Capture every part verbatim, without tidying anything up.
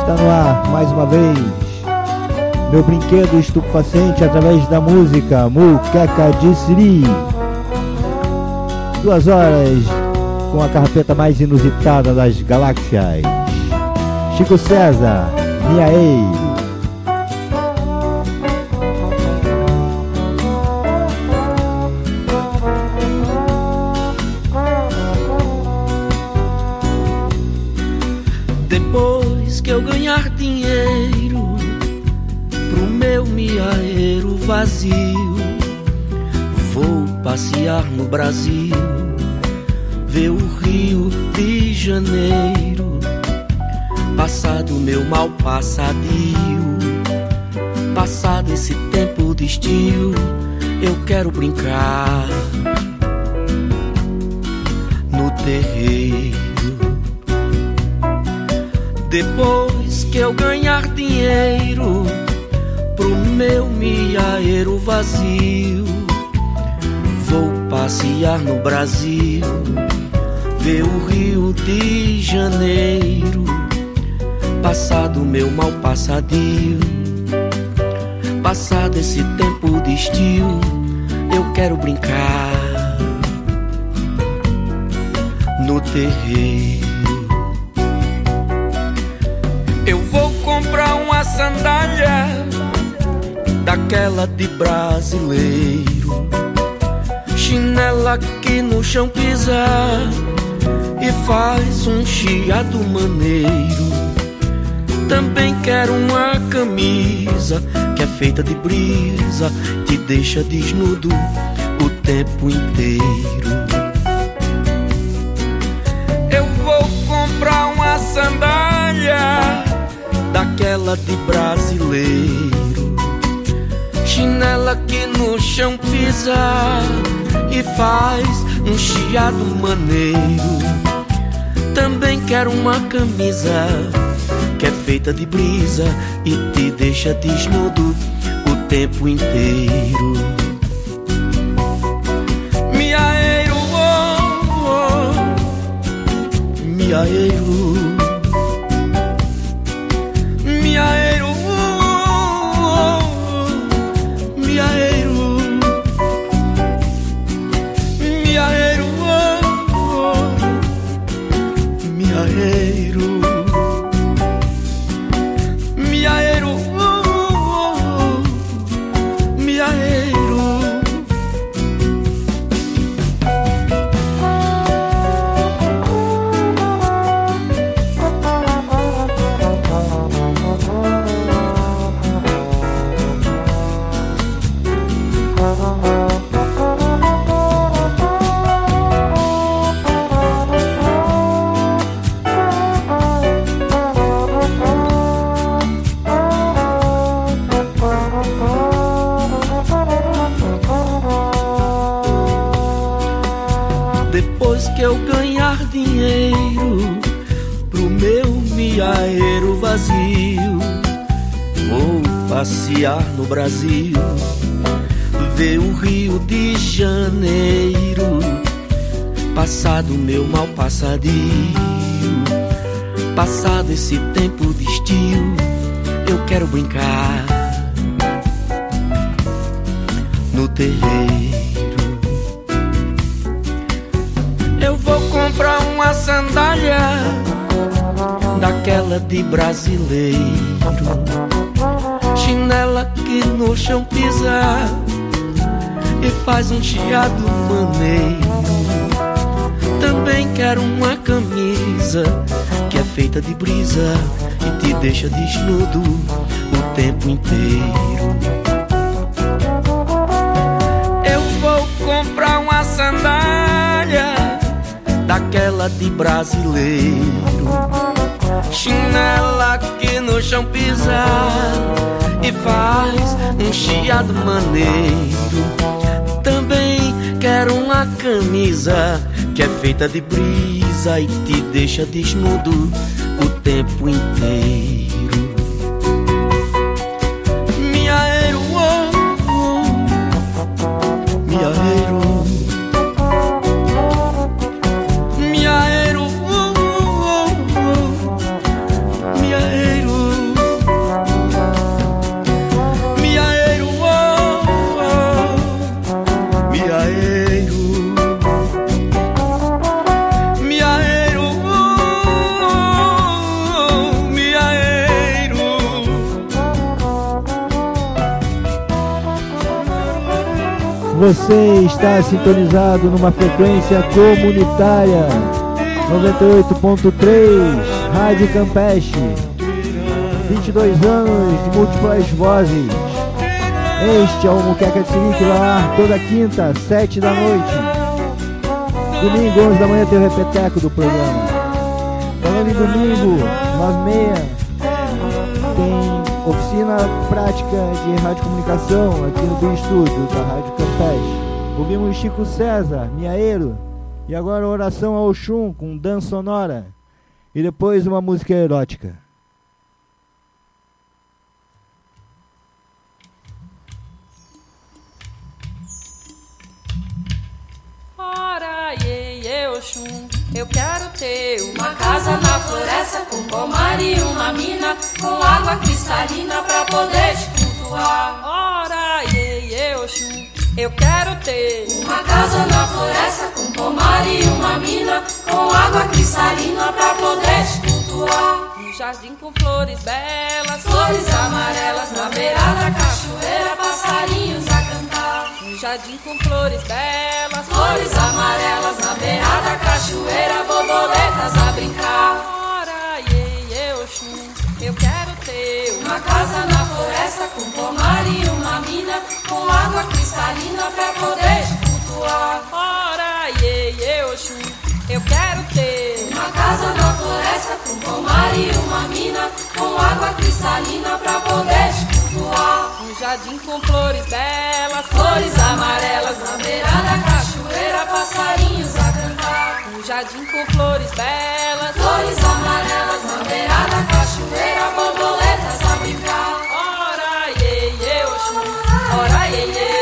Está no ar mais uma vez meu brinquedo estupefaciente através da música Muqueca de Siri. Duas horas com a carpeta mais inusitada das galáxias. Chico César, Minha Ei. Depois que eu ganhar dinheiro pro meu miaeiro vazio, vou passear no Brasil, ver o Rio de Janeiro, passado meu mal passadio. Passado esse tempo de estio, eu quero brincar no terreiro. Depois que eu ganhar dinheiro pro meu miaeiro vazio, vou passear no Brasil, ver o Rio de Janeiro, passado meu mal passadio. Passado esse tempo de estio, eu quero brincar no terreiro. Eu vou comprar uma sandália daquela de brasileiro, chinela que no chão pisa e faz um chiado maneiro. Também quero uma camisa que é feita de brisa, te deixa desnudo o tempo inteiro. Eu vou comprar uma sandália daquela de brasileiro, chinela que no chão pisa e faz um chiado maneiro. Também quero uma camisa que é feita de brisa e te deixa desnudo o tempo inteiro. Miaeiro, oh, oh, miaeiro, miaeiro, oh, oh, miaeiro, miaeiro, oh, oh, miaeiro. Miaeiro, oh, oh, miaeiro. Depois que eu ganhar dinheiro pro meu miaeiro vazio, vou passear no Brasil, ver o Rio de Janeiro, passado meu mal passadio. Passado esse tempo de estio, eu quero brincar no terreiro. Eu vou comprar uma sandália daquela de brasileiro, chinela que no chão pisa e faz um chiado maneiro. Também quero uma camisa que é feita de brisa e te deixa desnudo o tempo inteiro. Eu vou comprar uma sandália daquela de brasileiro, chinela que no chão pisa e faz um chiado maneiro. Também quero uma camisa que é feita de brisa e te deixa desnudo o tempo inteiro. Miaeiro, oh, oh, miaeiro. Miaeiro, oh, oh, oh, miaeiro. Você está sintonizado numa frequência comunitária noventa e oito ponto três, Rádio Campeche. vinte e dois anos de múltiplas vozes. Este é o Muqueca de Sirique, lá no ar toda quinta, sete da noite. Domingo, onze da manhã, tem o repeteco do programa. Falando em domingo, nove e meia, tem oficina prática de radiocomunicação aqui no Bem Estúdio da Rádio Campeche. Ouvimos Chico César, Miaeiro, e agora Oração ao Oxum com dança sonora. E depois uma música erótica. Ora, iê, iê, Oxum, eu quero ter uma casa na floresta com pomar e uma mina com água cristalina pra poder te cultuar. Ora, iê, iê, Oxum, eu quero ter uma casa na floresta com pomar e uma mina com água cristalina pra poder te cultuar. Um jardim com flores belas, flores amarelas, na beira da cachoeira, passarinhos a cantar. Um jardim com flores belas, flores amarelas, na beira da cachoeira, borboletas a brincar. Ora, iê, iê, Oxum, eu quero ter uma casa na floresta com pomar e uma mina com água cristalina pra poder te cultuar. Ora, iê, iê, Oxum, eu quero ter uma casa na floresta com pomar e uma mina com água cristalina pra poder te cultuar. Um jardim com flores belas, flores amarelas, na beira da cachoeira, passarinhos a cantar. Um jardim com flores belas, flores amarelas, na beira da cachoeira, borboletas a brincar. Ora, iê, iê, Oxum, ora, iê, iê.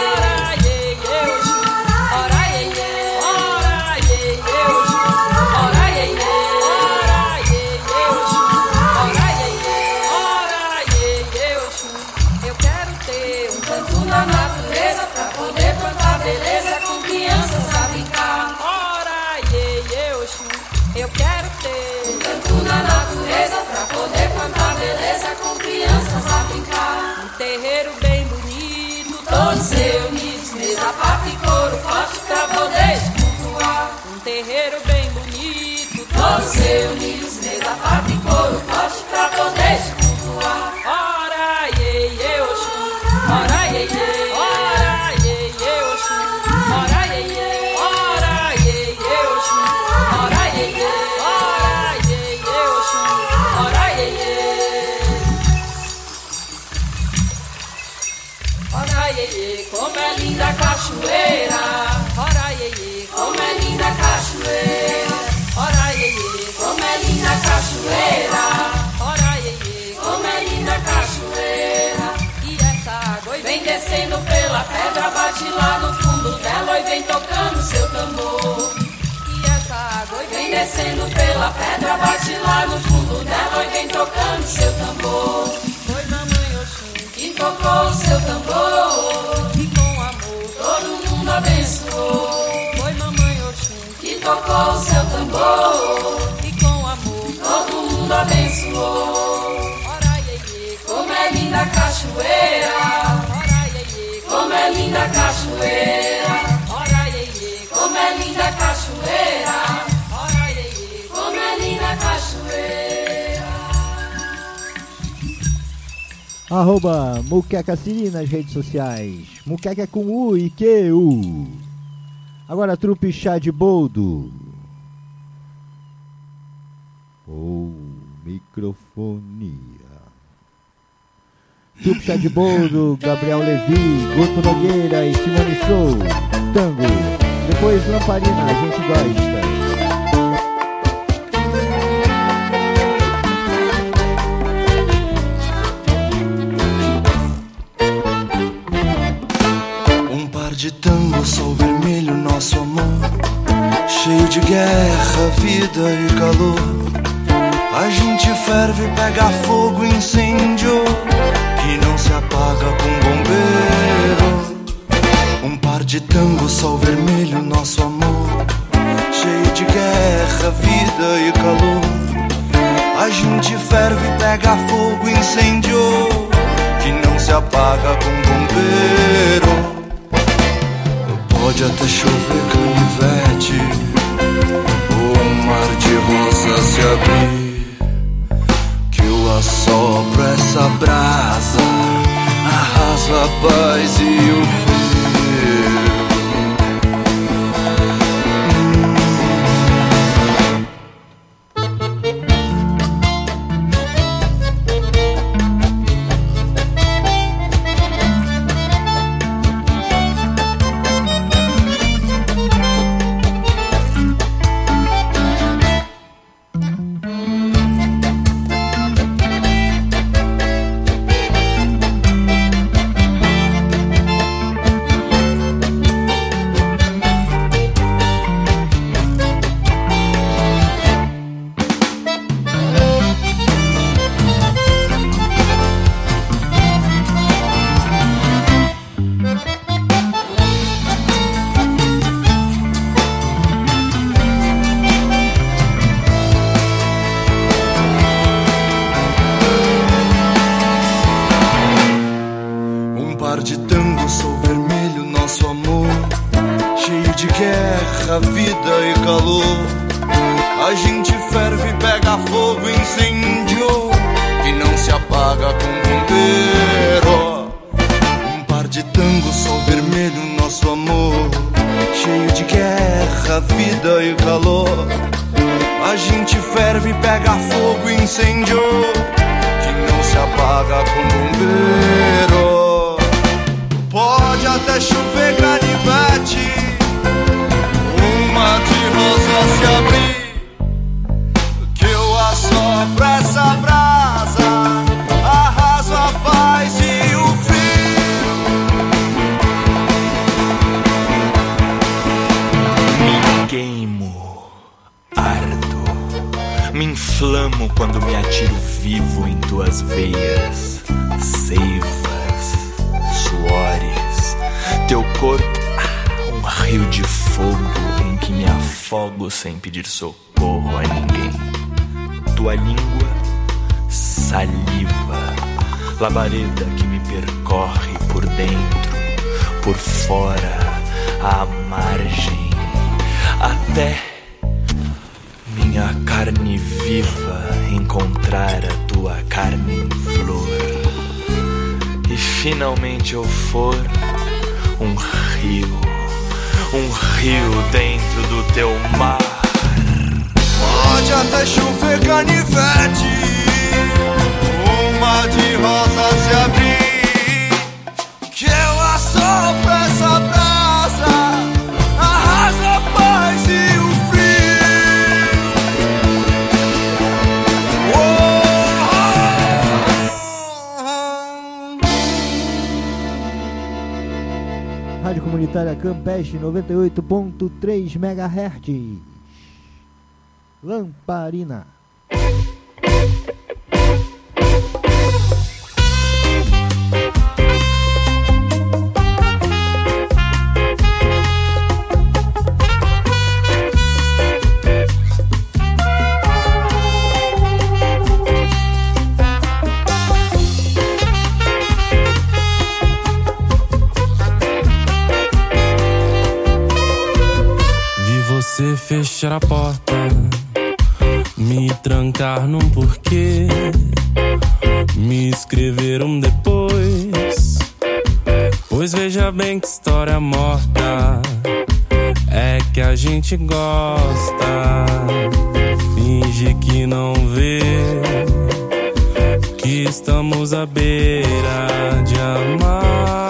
Eu quero ter um canto na natureza pra poder plantar beleza com crianças a brincar. Um terreiro bem bonito, todos reunidos, mesa, faca e couro forte pra poder te cultuar. Um terreiro bem bonito, todos reunidos, mesa, faca e couro forte pra poder te cultuar. Ora, iê, iê, Oxum, ora, iê, iê, ora, iê, iê, Oxum, ora, iê, iê, ora, iê, iê, Oxum, ora, iê, iê. Como é linda a cachoeira, ora iê, como é linda a cachoeira, ora iê, como é linda a cachoeira, ora iê, como é linda a cachoeira. E essa água vem descendo pela pedra, bate lá no fundo dela e vem tocando seu tambor. E essa água vem descendo pela pedra, bate lá no fundo dela e vem tocando seu tambor. Foi mamãe Oxum que tocou o seu tambor. Todo mundo abençoou. Foi mamãe Oxum que tocou o seu tambor. E com amor todo mundo abençoou. Ora iê, como é linda a cachoeira. Ora iê, como é linda a cachoeira. Ora iê, como é linda a cachoeira. Ora iê, como é linda a cachoeira. Arroba Muqueca Siri nas redes sociais. Muqueca com U e Q U. Agora a trupe Chá de Boldo. Ou microfonia. Trupe Chá de Boldo, Gabriel Levi, Guto Nogueira e Simone Sou. Tango. Depois Lamparina, a gente gosta. De tango, sol vermelho, nosso amor, cheio de guerra, vida e calor. A gente ferve, pega fogo, incêndio que não se apaga com bombeiro. Um par de tango, sol vermelho, nosso amor, cheio de guerra, vida e calor. A gente ferve, pega fogo, incêndio que não se apaga com bombeiro. Pode até chover canivete, o mar de rosa se abrir, que eu assopro essa brasa, arraso a paz e o frio. Sem pedir socorro a ninguém. Tua língua, saliva, labareda que me percorre por dentro, por fora, à margem, até minha carne viva encontrar a tua carne em flor. E finalmente eu for um rio, um rio dentro do teu mar. Pode até chover canivete, um mar de rosa se abrir, que eu assopro essa brasa, arraso a paz e o frio. Oh. Rádio Comunitária Campeche noventa e oito ponto três megahertz. Lamparina. Vi você fechar a porta, me trancar num porquê, me escreveram depois. Pois veja bem que história morta é que a gente gosta. Finge que não vê que estamos à beira de amar.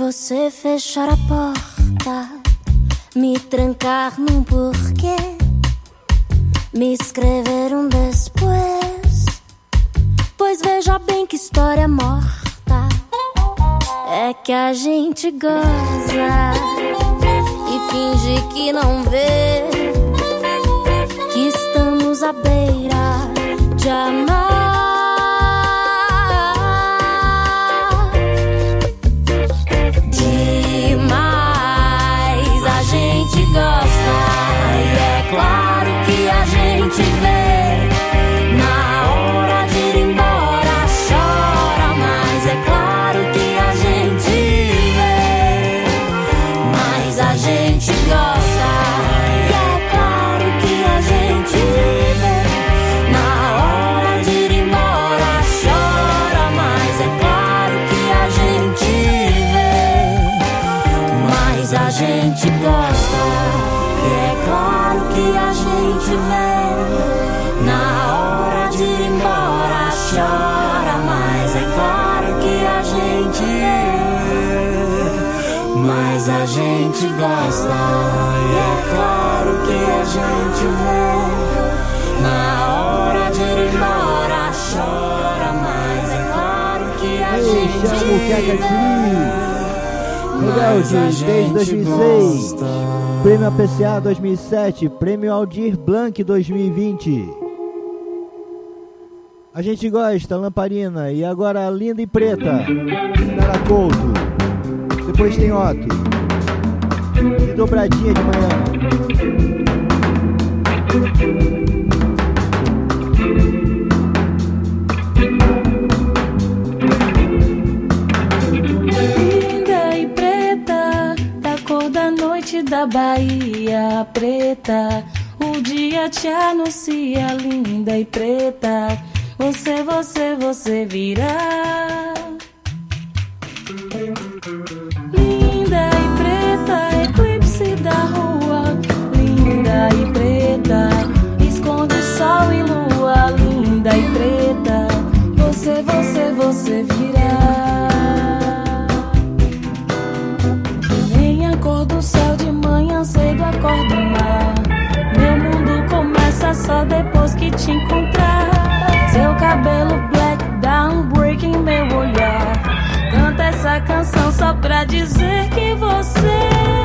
você fechar a porta, me trancar num porquê, me escrever um depois. Pois veja bem que história morta é que a gente goza e finge que não vê que estamos à beira de amar. Demais a gente gosta e é claro que a gente vê. Na hora de ir embora chora, mas é claro que a gente vê. Mas a gente gosta e é claro que a gente vê. Na hora de ir embora chora, mas é claro que a gente vê. Mas a gente gosta e é claro que a gente vê. Na hora de ir embora chora, mas é claro que a gente vê. Mas a gente gosta e é claro que a gente vê. Na hora de ir embora chora, mas é claro que a gente vê. Rebelde, desde dois mil e seis, Prêmio A P C A dois mil e sete, Prêmio Aldir Blanc dois mil e vinte. A gente gosta, Lamparina, e agora Linda e Preta, Nara Couto. Depois tem Otto e Dobradinha de Manhã. Da Bahia preta, o dia te anuncia, linda e preta. Você, você, você virá. Linda e preta, eclipse da rua. Linda e preta, esconde sol e lua. Linda e preta, você, você, você virá. Nem a cor do céu de manhã cedo acordo o mar. Meu mundo começa só depois que te encontrar. Seu cabelo black dá um break em meu olhar. Canta essa canção só pra dizer que você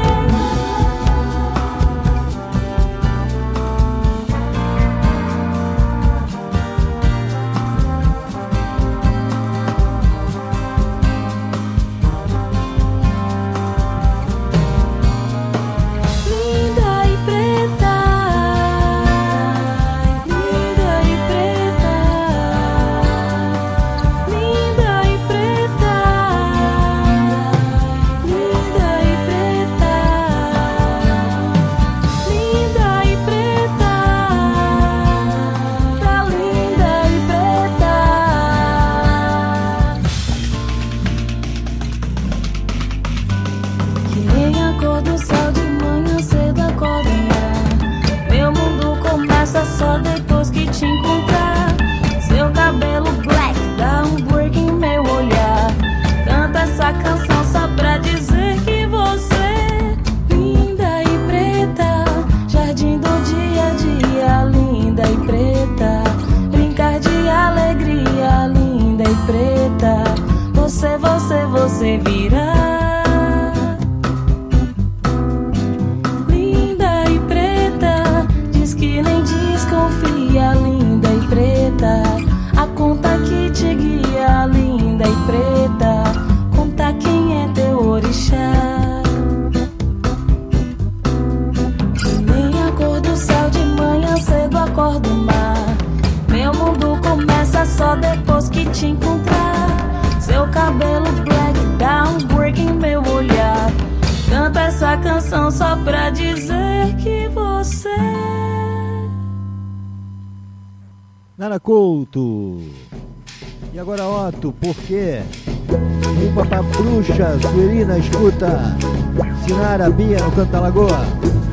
só depois que te encontrar. Seu cabelo black dá um break em meu olhar. Canta essa canção só pra dizer que você, linda e preta, jardim do dia a dia, linda e preta, brincar de alegria, linda e preta. Você, você, você virá. Confia, linda e preta, a conta que te guia, linda e preta, conta quem é teu orixá. Nem a cor do céu de manhã cedo acordo o mar. Meu mundo começa só depois que te encontrar. Seu cabelo black dá um break em meu olhar. Canta essa canção só pra dizer que você Nara Couto. E agora Otto, por quê? Limpa pra bruxa, Sueli escuta. Sinara Bia no Canto da Lagoa.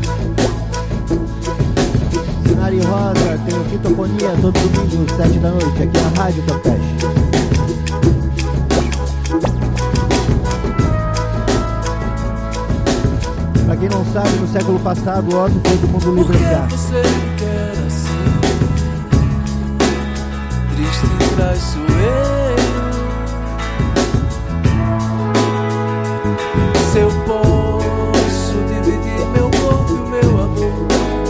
Sinara e Rosa tem o Fitofonia todo domingo, sete da noite, aqui na Rádio Campeche. não sabe, no século passado o Otto foi do Mundo Livre S A. Por que você me quer assim, triste e traiçoeiro? Se eu posso dividir meu corpo e o meu amor,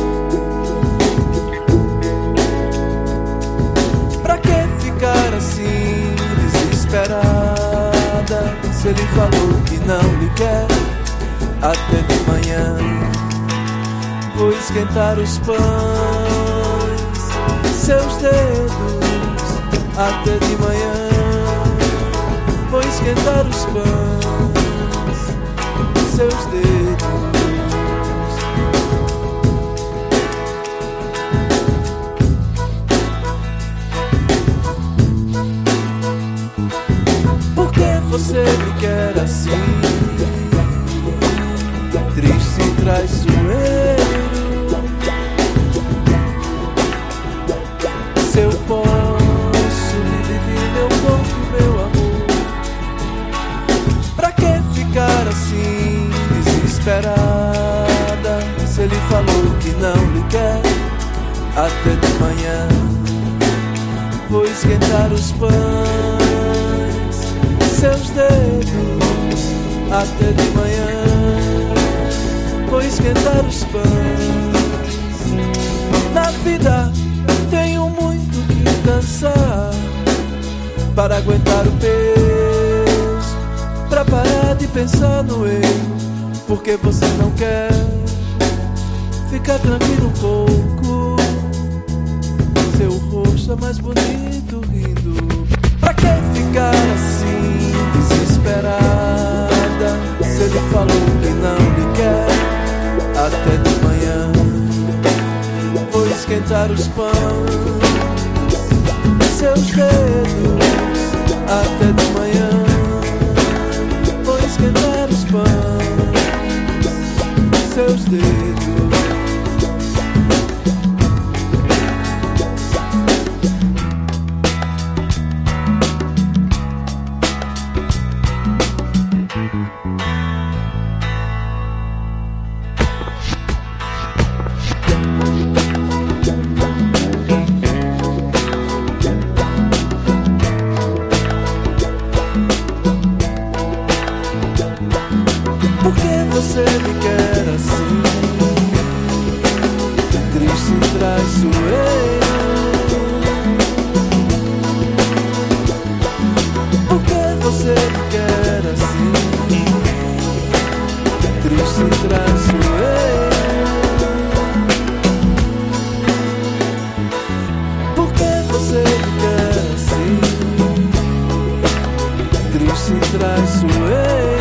pra que ficar assim, desesperada? Se ele falou que não lhe quer, até de manhã vou esquentar os pães, seus dedos, até de manhã vou esquentar os pães, seus dedos. Por que você me quer assim, triste e traiçoeiro? Se eu posso dividir meu corpo e meu amor, pra que ficar assim, desesperada? Se ele falou que não lhe quer, até de manhã vou esquentar os pães, seus dedos, até de manhã vou esquentar os pães. Na vida tenho muito que cansar para aguentar o peso, pra parar de pensar no erro. Porque você não quer ficar tranquilo um pouco, seu rosto é mais bonito rindo. Pra que ficar assim, desesperada? Se ele falou que não lhe quer, até de manhã vou esquentar os pães, seus dedos, até de manhã vou esquentar os pães, seus dedos. Você me quer assim, triste e traiçoeiro? Por que você me quer assim, triste e traiçoeiro? Por que você me quer assim, triste e traiçoeiro?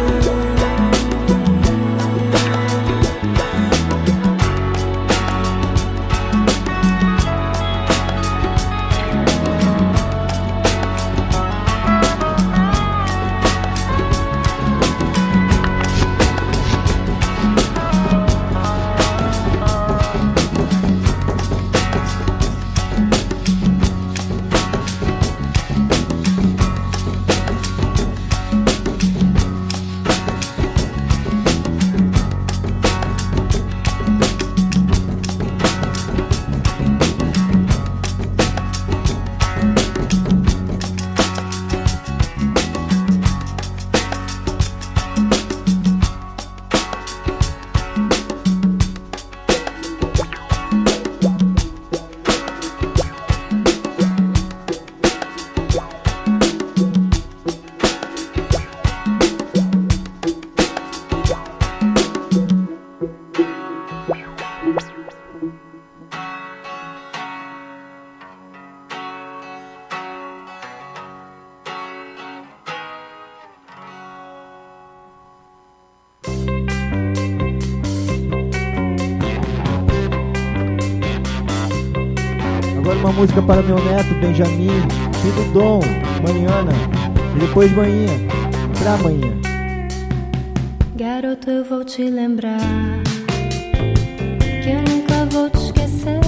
Agora uma música para meu neto Benjamin, filho Dom, manhã, e depois manhã, pra amanhã. Garoto, eu vou te lembrar que eu nunca vou te esquecer.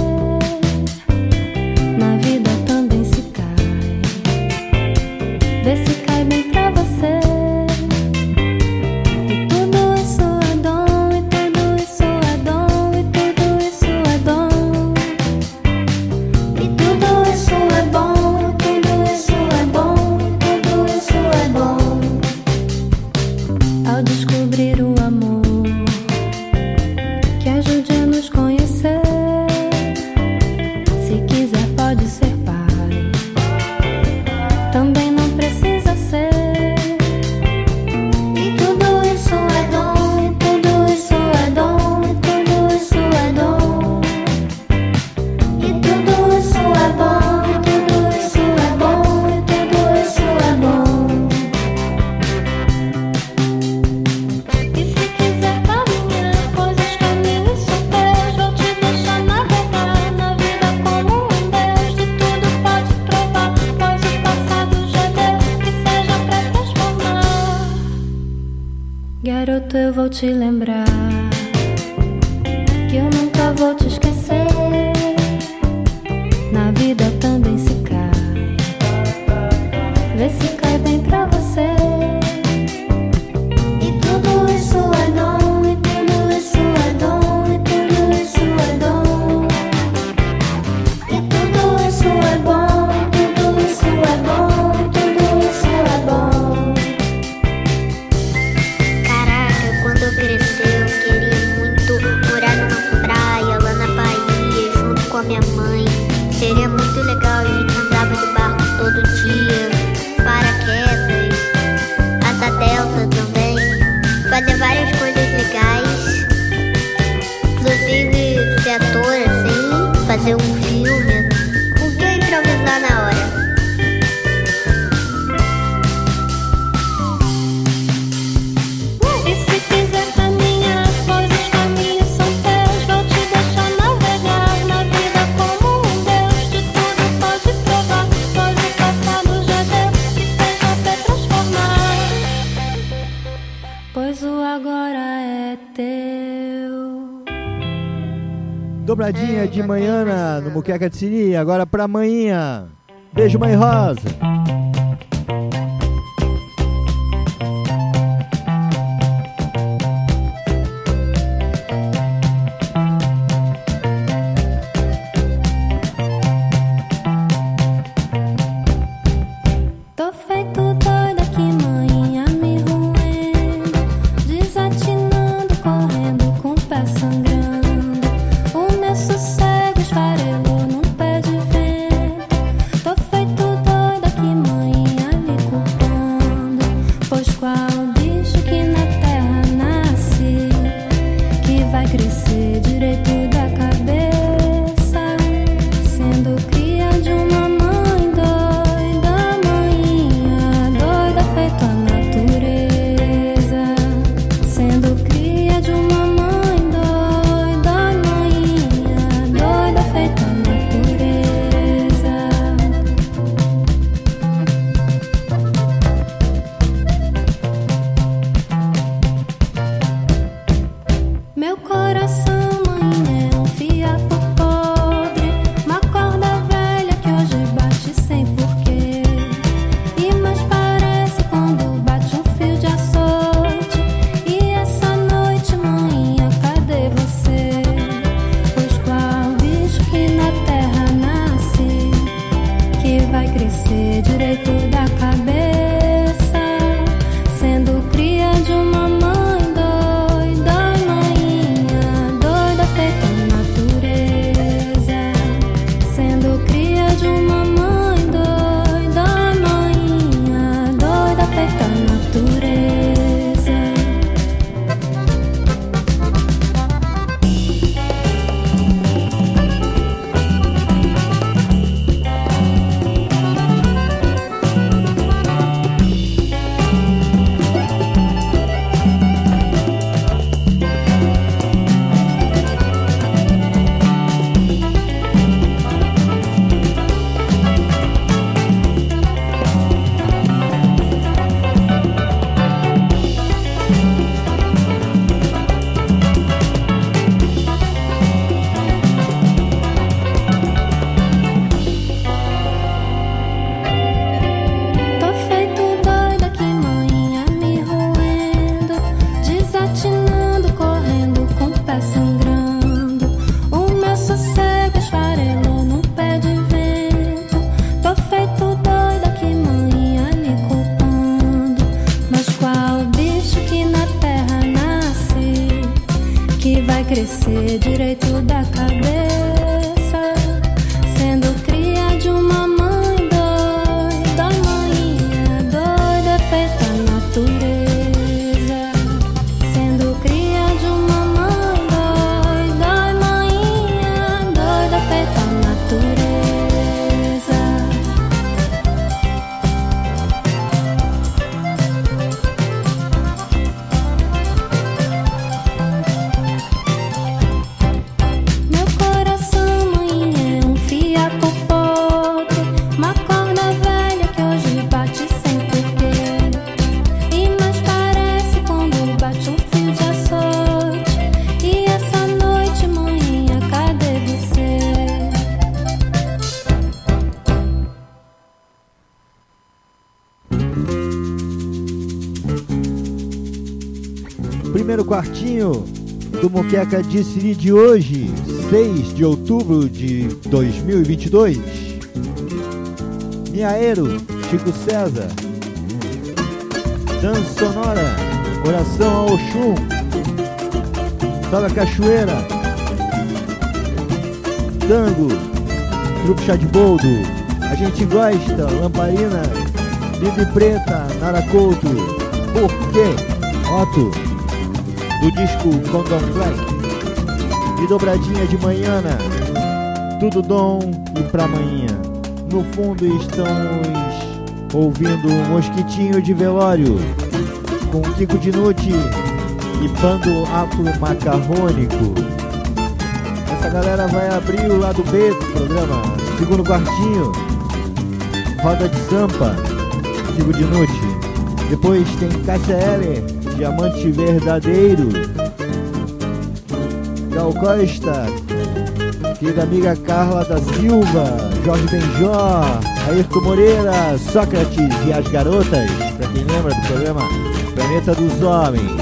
Na vida também se cai, vê se cai bem pra você. E tudo isso é dom e tem ao descobrir o amor que ajude a nos conhecer. Se quiser pode ser pai, também não precisa ser. E tudo isso é dom, e tudo isso é dom, e tudo isso é dom. E tudo isso é bom, e tudo isso é bom, e tudo isso é bom. E se quiser caminhar, pois os caminhos são teus, vou te deixar navegar na vida como um Deus. De tudo pode provar, pois o passado já deu, que seja pra transformar. Garoto, eu vou te lembrar que eu nunca vou te esquecer. Na vida também se cai, vê se cai bem pra você. E tudo isso é dom, e tudo isso é dom, e tudo isso é dom. E tudo isso é bom, e tudo isso é bom, e tudo isso é bom. Caraca, quando eu crescer eu queria muito morar numa praia lá na Bahia junto com a minha mãe. Seria muito legal, a gente andava de barco todo dia, paraquedas, asa delta também, fazer várias coisas legais, inclusive ser ator assim, fazer um filme, o que eu improvisar na hora. E se quiser caminhar, pois os caminhos são teus, vou te deixar navegar na vida como um Deus. De tudo pode provar, pois o passado já deu, que seja pra transformar, pois o agora é teu. Dobradinha de manhã no Muqueca de Siri, agora pra manhinha. Beijo, Mãe Rosa. Tô feito doida que manhã me roendo, desatinando, correndo com o pé sangrando. O meu sossego esfarelou num pé de vento. Tô feito doida que manhã me culpando, pois qual bicho que na terra nasce, que vai crescer direito da cabeça, sendo cria de uma mãe doida, manhinha doida feito a natureza, sendo cria de uma mãe doida, manhinha doida feito a natureza. Meu coração, mãe, é um fiapo podre, uma corda velha que hoje bate sem porquê. E mais parece quando bate um fio de açoite. E essa noite, mãinha, cadê você? Pois qual bicho que na terra nasce, que vai crescer direito da cabeça, sendo cria de uma mãe doida, manhinha doida feita a natureza, sendo cria de uma mãe doida, manhinha doida feita a natureza. Tô feito doida que manhã me roendo, desatinando, correndo com o pé sangrando. O meu sossego esfarelou num pé de vento. Tô feito doida que manhã me culpando, mas qual bicho que na esquecer direito da cabeça, sendo cria de uma mãe doida, manhinha doida feita natureza, sendo cria de uma mãe doida, manhinha doida feita natureza. Meu coração, mãe, é um fiapo podre, uma corda velha que hoje bate sem porquê. E mais parece quando bate um fio de açoite. E essa noite, mãe, cadê você? Primeiro quartinho do Muqueca de Siri de hoje, seis de outubro de dois mil e vinte e dois. Miaeiro, Chico César. Dança Sonora, Oração ao Oxum. Sobe a Cachoeira. Tango, Grupo Chá de Boldo. A Gente Gosta, Lamparina. Livre Preta, Nara Couto. Por quê? Otto, do disco Condom Black. E dobradinha de manhã, Tudo Dom e Pra Manhã. No fundo estamos ouvindo Mosquitinho de Velório, com Kiko Dinucci e Bando Afro Macarrônico. Essa galera vai abrir o lado B do programa, segundo quartinho, Roda de Sampa, Kiko Dinucci. Depois tem Cássia Eller, Diamante Verdadeiro. Gal Costa, querida amiga Carla da Silva, Jorge Benjó, Ayrton Moreira, Sócrates e as Garotas, pra quem lembra do programa Planeta dos Homens.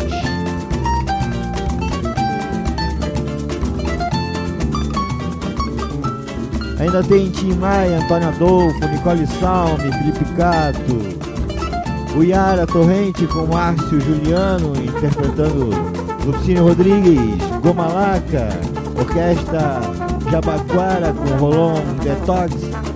Ainda tem Tim Maia, Antônio Adolfo, Nicole Salme, Felipe Cato, o Yara Torrente com Márcio Juliano interpretando Lupicínio Rodrigues, Gomalaca, Orquestra Jabaquara com Rolon Detox,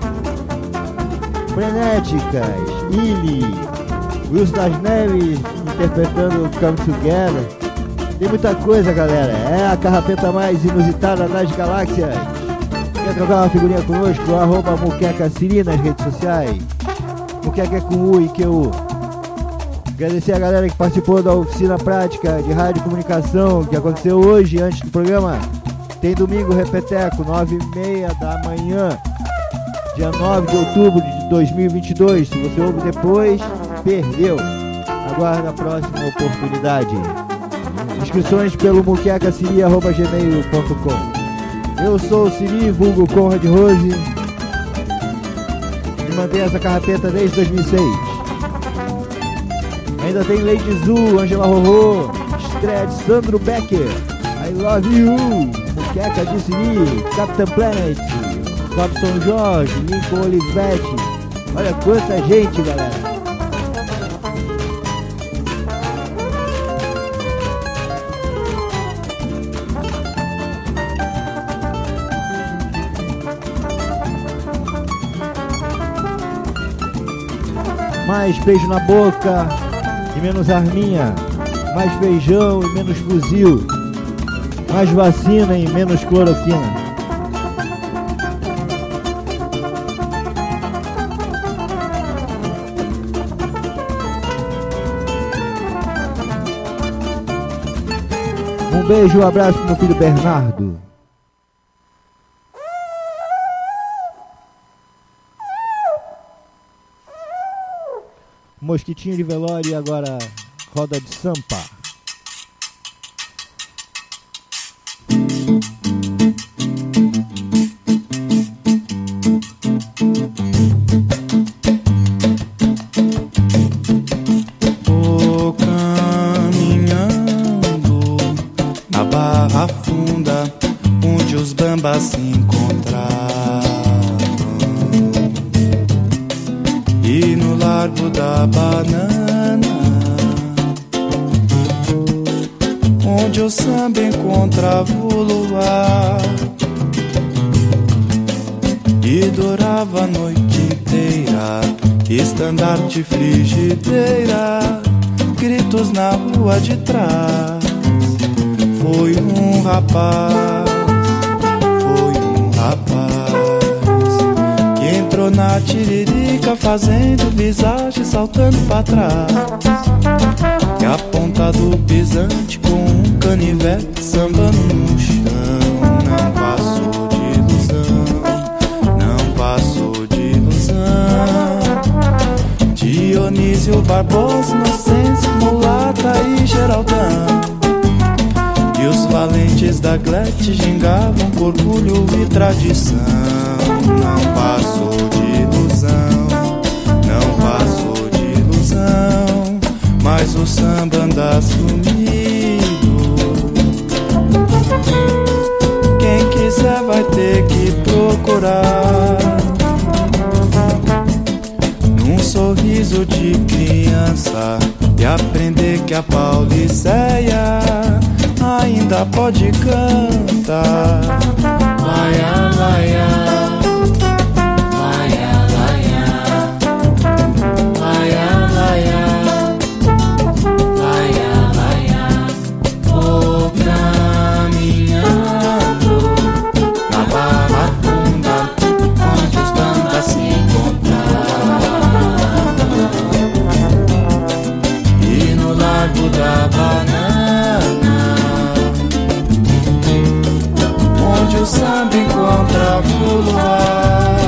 Frenéticas, Illy, Wilson das Neves interpretando Come Together. Tem muita coisa, galera. É a carrapeta mais inusitada das galáxias. Quer trocar uma figurinha conosco? Arroba Muqueca Siri nas redes sociais. Muqueca é com U e Q U. Agradecer a galera que participou da oficina prática de rádio e comunicação que aconteceu hoje, antes do programa. Tem domingo repeteco, nove e meia da manhã, dia nove de outubro de dois mil e vinte e dois. Se você ouve depois, perdeu. Aguarda a próxima oportunidade. Inscrições pelo muqueca siri arroba gmail ponto com. Eu sou o Siri, vulgo Conrad Rose, e mantém essa carrapeta desde dois mil e seis. Ainda tem Lady Zu, Angela Rorô, estreia de Sandro Becker, I Love You, Muqueca de Siri, Captain Planet, Robson Jorge, Lincoln Olivetti. Olha quanta gente, galera. Mais beijo na boca e menos arminha, mais feijão e menos fuzil, mais vacina e menos cloroquina. Um beijo, um abraço pro meu filho Bernardo. Mosquitinho de Velório e agora Roda de Sampa. Vou caminhando na Barra Funda, onde os bambas se encontravam, e no Largo da Banana onde o samba encontrava o luar e durava a noite inteira, estandarte, frigideira, gritos na rua de trás. Foi um rapaz, foi um rapaz que entrou na tiririca fazendo visagem, saltando pra trás. E a ponta do pisante com um canivete sambando no chão. Não passou de ilusão, não passou de ilusão. Dionísio Barbosa, Inocêncio, Mulata e Geraldão. E os valentes da Glete gingavam com orgulho e tradição. Não passou de ilusão, não passou de ilusão, mas o samba anda sumido. Quem quiser vai ter que procurar num sorriso de criança e aprender que a Pauliceia ainda pode cantar. Laia, laia, laia, laia, laia, laia, laia, laia. Vou caminhando na Barra Funda, onde os tantas se encontram, e no Largo da Banana, onde o samba encontrava o luar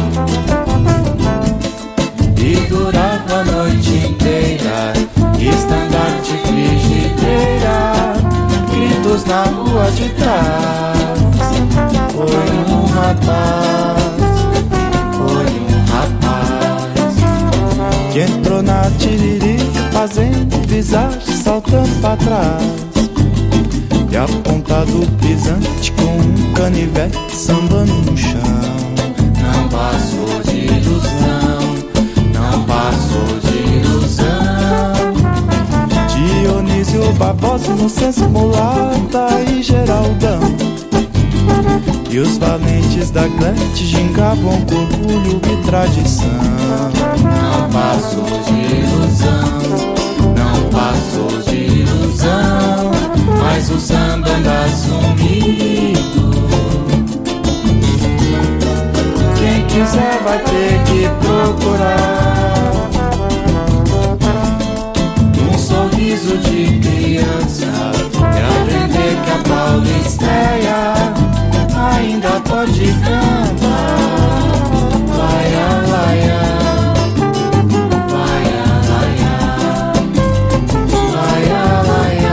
e durava a noite inteira, estandarte, frigideira, gritos na rua de trás. Foi um rapaz, foi um rapaz que entrou na tiririca fazendo visagem, saltando pra trás. E a ponta do pisante com um canivete sambando no chão. Não passou de ilusão, não passou de ilusão. Dionísio Barbosa, Inocêncio, Mulata e Geraldão. E os valentes da Glete gingavam com orgulho e tradição. Não passou de ilusão, não passou de ilusão, mas o samba anda sumido. Quem quiser vai ter que procurar um sorriso de criança e aprender que a Pauliceia ainda pode cantar. Laia, laia, laia, laia, laia, laia.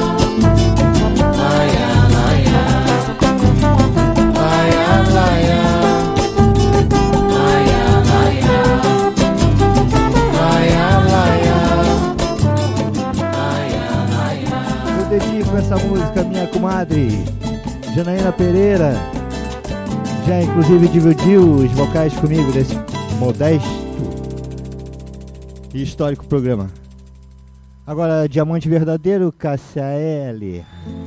Eu dedico essa música à minha comadre Janaína Pereira, já inclusive dividiu os vocais comigo desse modesto e histórico programa. Agora, Diamante Verdadeiro, Cássia L.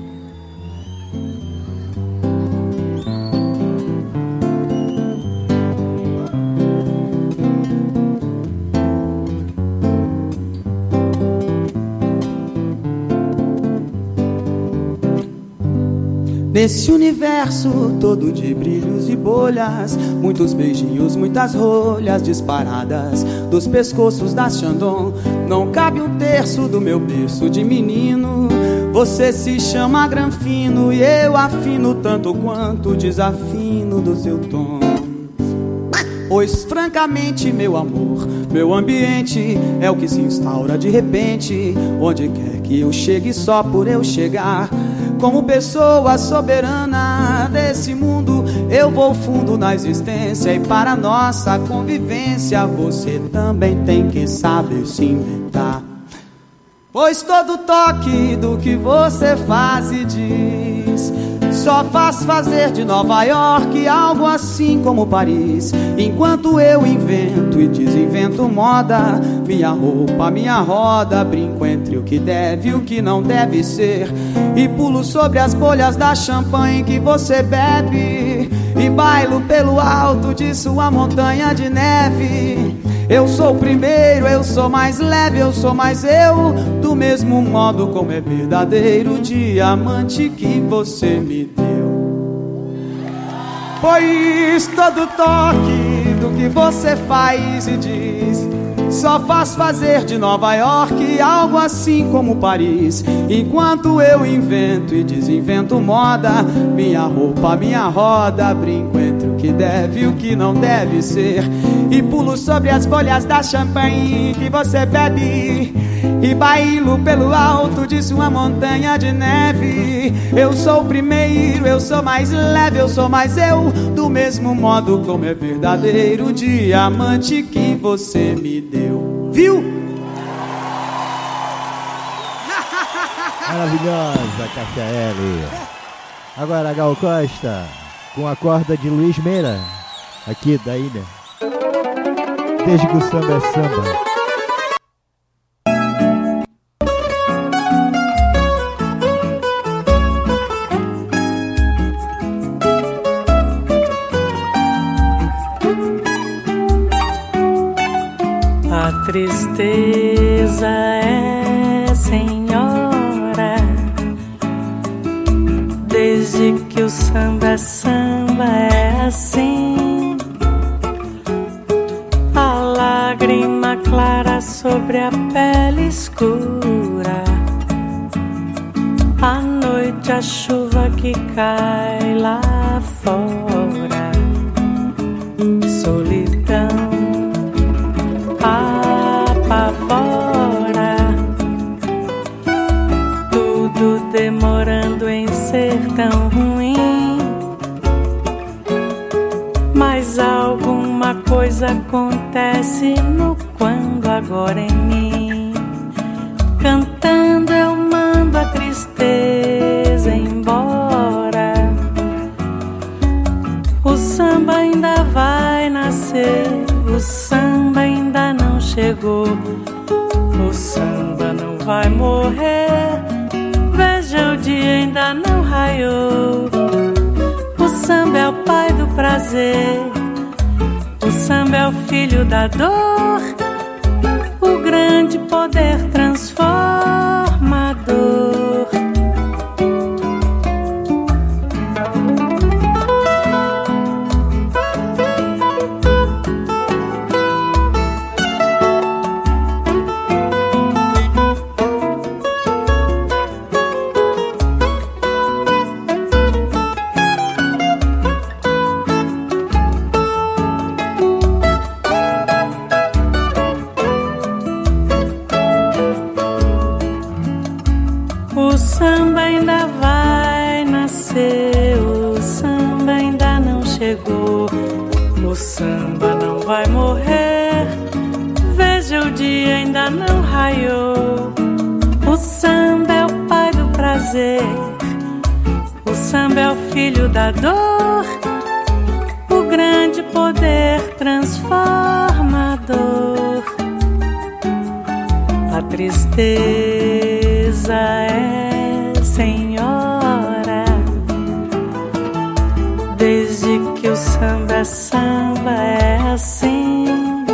Nesse universo todo de brilhos e bolhas, muitos beijinhos, muitas rolhas disparadas dos pescoços da Xandão, não cabe um terço do meu berço de menino. Você se chama Granfino e eu afino tanto quanto desafino do seu tom. Pois francamente, meu amor, meu ambiente é o que se instaura de repente, onde quer que eu chegue só por eu chegar. Como pessoa soberana desse mundo, eu vou fundo na existência, e para nossa convivência você também tem que saber se inventar. Pois todo toque do que você faz e diz só faz fazer de Nova York algo assim como Paris. Enquanto eu invento e desinvento moda, minha roupa, minha roda, brinco entre o que deve e o que não deve ser, e pulo sobre as bolhas da champanhe que você bebe, e bailo pelo alto de sua montanha de neve. Eu sou o primeiro, eu sou mais leve, eu sou mais eu, do mesmo modo como é verdadeiro o diamante que você me deu. Pois todo toque do que você faz e diz só faz fazer de Nova York algo assim como Paris. Enquanto eu invento e desinvento moda, minha roupa, minha roda, brinco entre o que deve e o que não deve ser, e pulo sobre as bolhas da champanhe que você bebe, e bailo pelo alto de sua montanha de neve. Eu sou o primeiro, eu sou mais leve, eu sou mais eu, do mesmo modo como é verdadeiro o diamante que você me deu. Viu? Maravilhosa, Cássia L. Agora Gal Costa, com a corda de Luiz Meira, aqui da ilha. Desde que o samba é samba. A tristeza é senhora, desde que o samba é samba é assim. A lágrima clara sobre a pele escura, à noite a chuva que cai lá fora. Solidão apavora, tudo demorando em ser tão ruim, mas alguma coisa acontece no quando agora em mim. Cantando eu mando a tristeza embora. O samba ainda vai nascer, o samba ainda não chegou, o samba não vai morrer. Veja, o dia ainda não raiou. O samba é o pai do prazer, o samba é o filho da dor, o grande poder transformador. O samba ainda vai nascer, o samba ainda não chegou, o samba não vai morrer. Veja, o dia ainda não raiou. O samba é o pai do prazer, o samba é o filho da dor, o grande poder transformador. A tristeza é senhora, desde que o samba é samba é assim.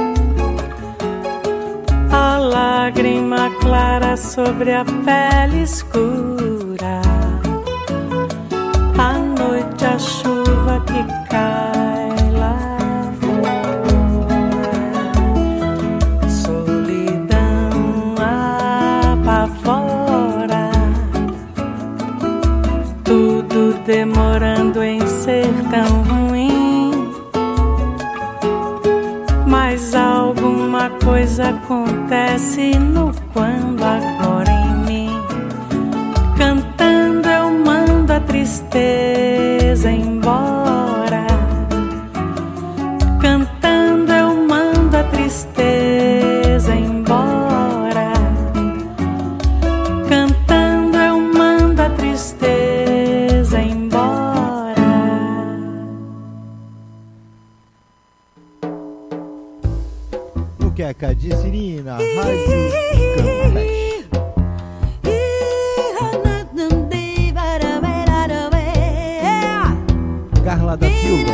A lágrima clara sobre a pele escura, à noite a chuva que cai lá fora. Solidão apavora, tudo demorando em ser tão ruim, mas alguma coisa acontece no quando agora em mim. Cantando eu mando a tristeza embora, cantando eu mando a tristeza embora, cantando eu mando a tristeza embora. Carla da Silva.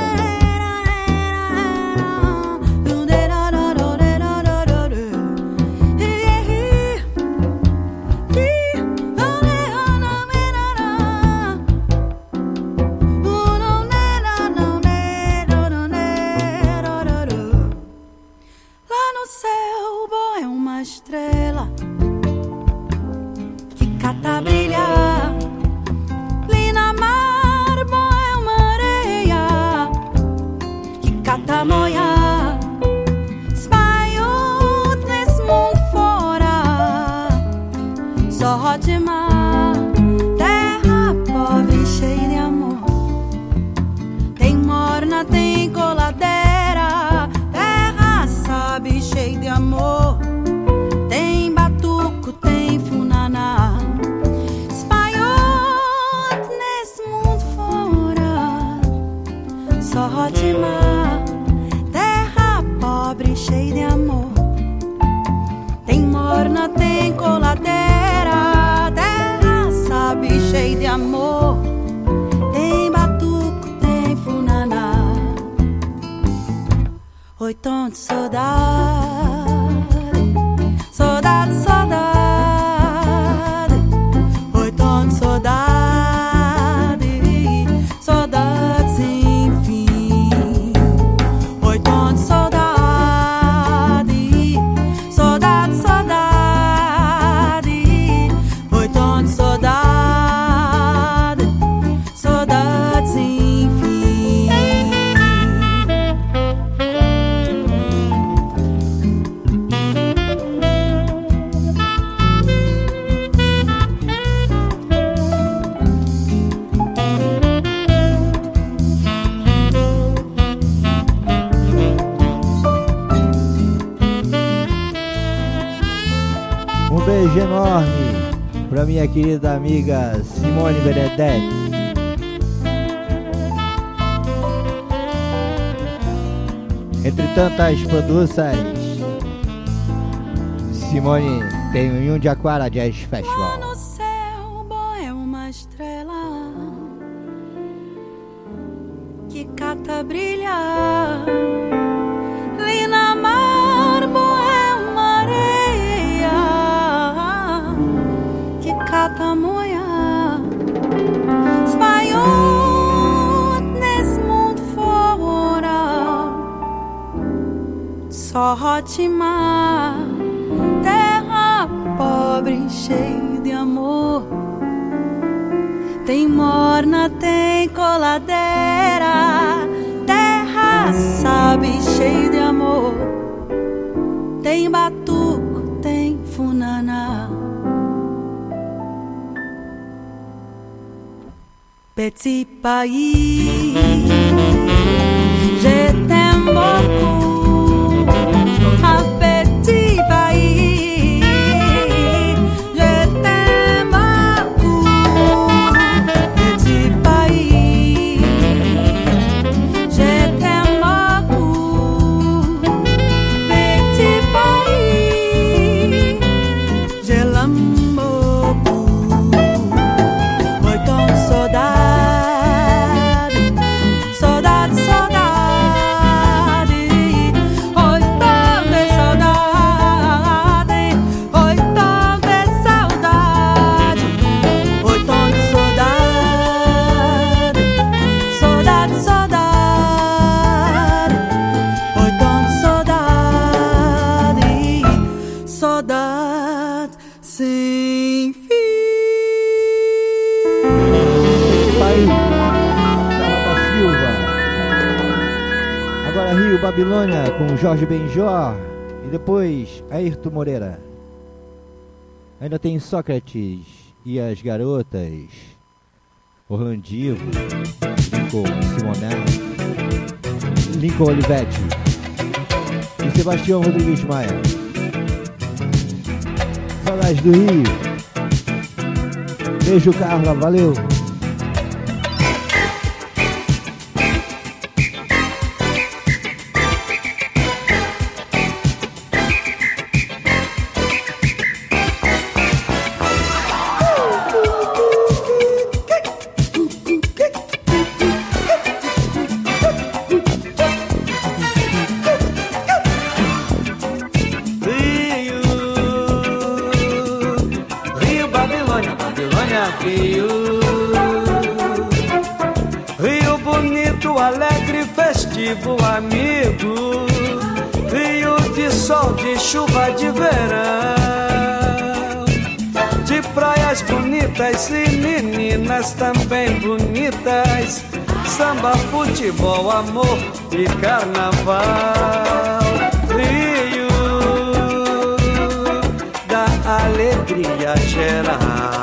Minha querida amiga Simone Benedetti. Entre tantas produções, Simone tem o Yundiaquara Jazz Festival. Lá no céu, boa é uma estrela que cata brilhar. Ali na mar, boa é uma areia que cata moia. Espalhou nesse mundo fora, só Rotimar, terra pobre, cheio de amor. Tem morna, tem coladeira, terra sabe, cheio de amor. Tem batuco, tem funaná. Petit pays, je t'aime beaucoup. Un petit pays, je t'aime beaucoup. Petit pays, je t'aime beaucoup. Petit pays, je l'aime beaucoup. Oi, tão saudade, saudade, saudade. Oi, tanta saudade, oi, tanta saudade. Oi, tanta saudade, saudade, saudade. Oi, tanta saudade, saudade sem fim. País, Carla da Silva. Agora Rio, Babilônia com Jorge Benjor. E depois Ayrton Moreira. Ainda tem Sócrates e as Garotas, Orlandivo, Lincoln Simonelli, Lincoln Olivetti e Sebastião Rodrigues Maia. Saudades do Rio. Beijo, Carla, valeu. Babilônia, Rio. Rio bonito, alegre, festivo, amigo. Rio de sol, de chuva, de verão. De praias bonitas e meninas também bonitas. Samba, futebol, amor e carnaval. Rio da alegria geral.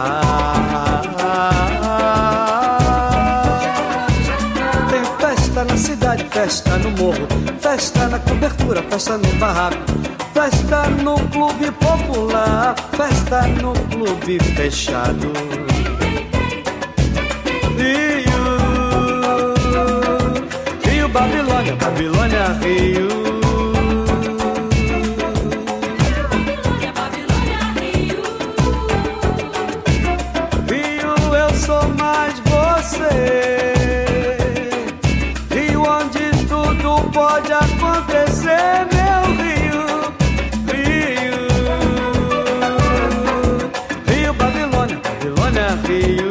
Tem festa na cidade, festa no morro, festa na cobertura, festa no barraco, festa no clube popular, festa no clube fechado. Rio, Rio, Babilônia, Babilônia, Rio. Rio, eu sou mais você. Rio, onde tudo pode acontecer, meu Rio. Rio, Rio, Babilônia, Babilônia, Rio.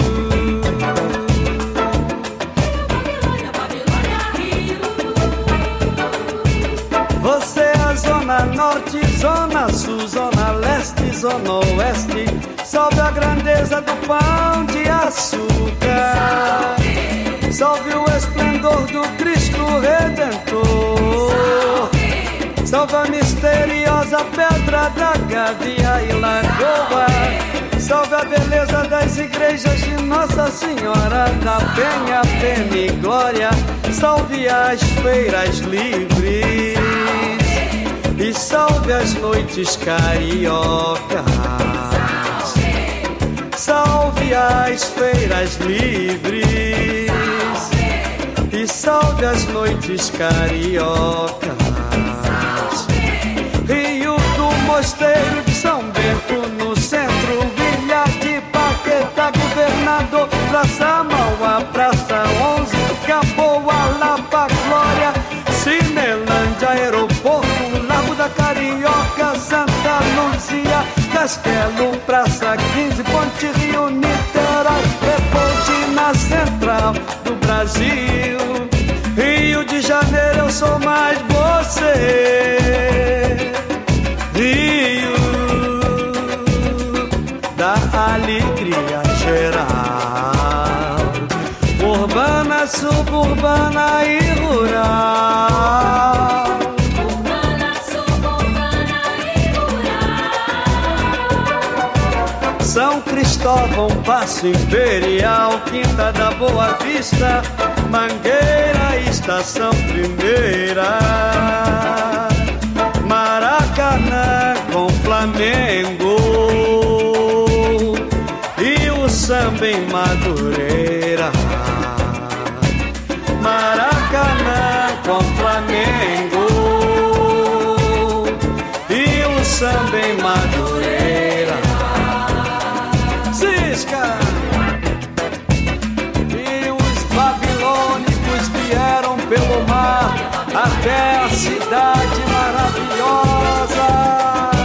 Você é a zona norte, zona sul, zona leste, zona oeste. Salve a grandeza do pão de açúcar. Salve o esplendor do Cristo Redentor. Salve a misteriosa pedra da Gávea e Lagoa. Salve a beleza das igrejas de Nossa Senhora da Penha, Pena e Glória. Salve as feiras livres e salve as noites cariocas. Salve as feiras livres e salve as noites cariocas. Rio do Mosteiro de São Bento no centro, Ilha de Paquetá, Governador, Praça Mauá, Praça onze, Gamboa, Lapa, Glória, Cinelândia, Aeroporto, Largo da Carioca, Santa Luzia, Castelo, Praça quinze, Ponte Rio, Niterói, Leopoldina, Central do Brasil. Rio de Janeiro, eu sou mais você. Rio da alegria geral, urbana, suburbana e rural. Urbana, suburbana e rural. São Cristóvão, Paço Imperial, Quinta da Boa Vista, Mangueira, Estação Primeira, Maracanã com Flamengo e o samba em Madureira. Maracanã com Flamengo e o samba em Madureira. Cisca! E os babilônicos vieram pelo mar até a cidade maravilhosa.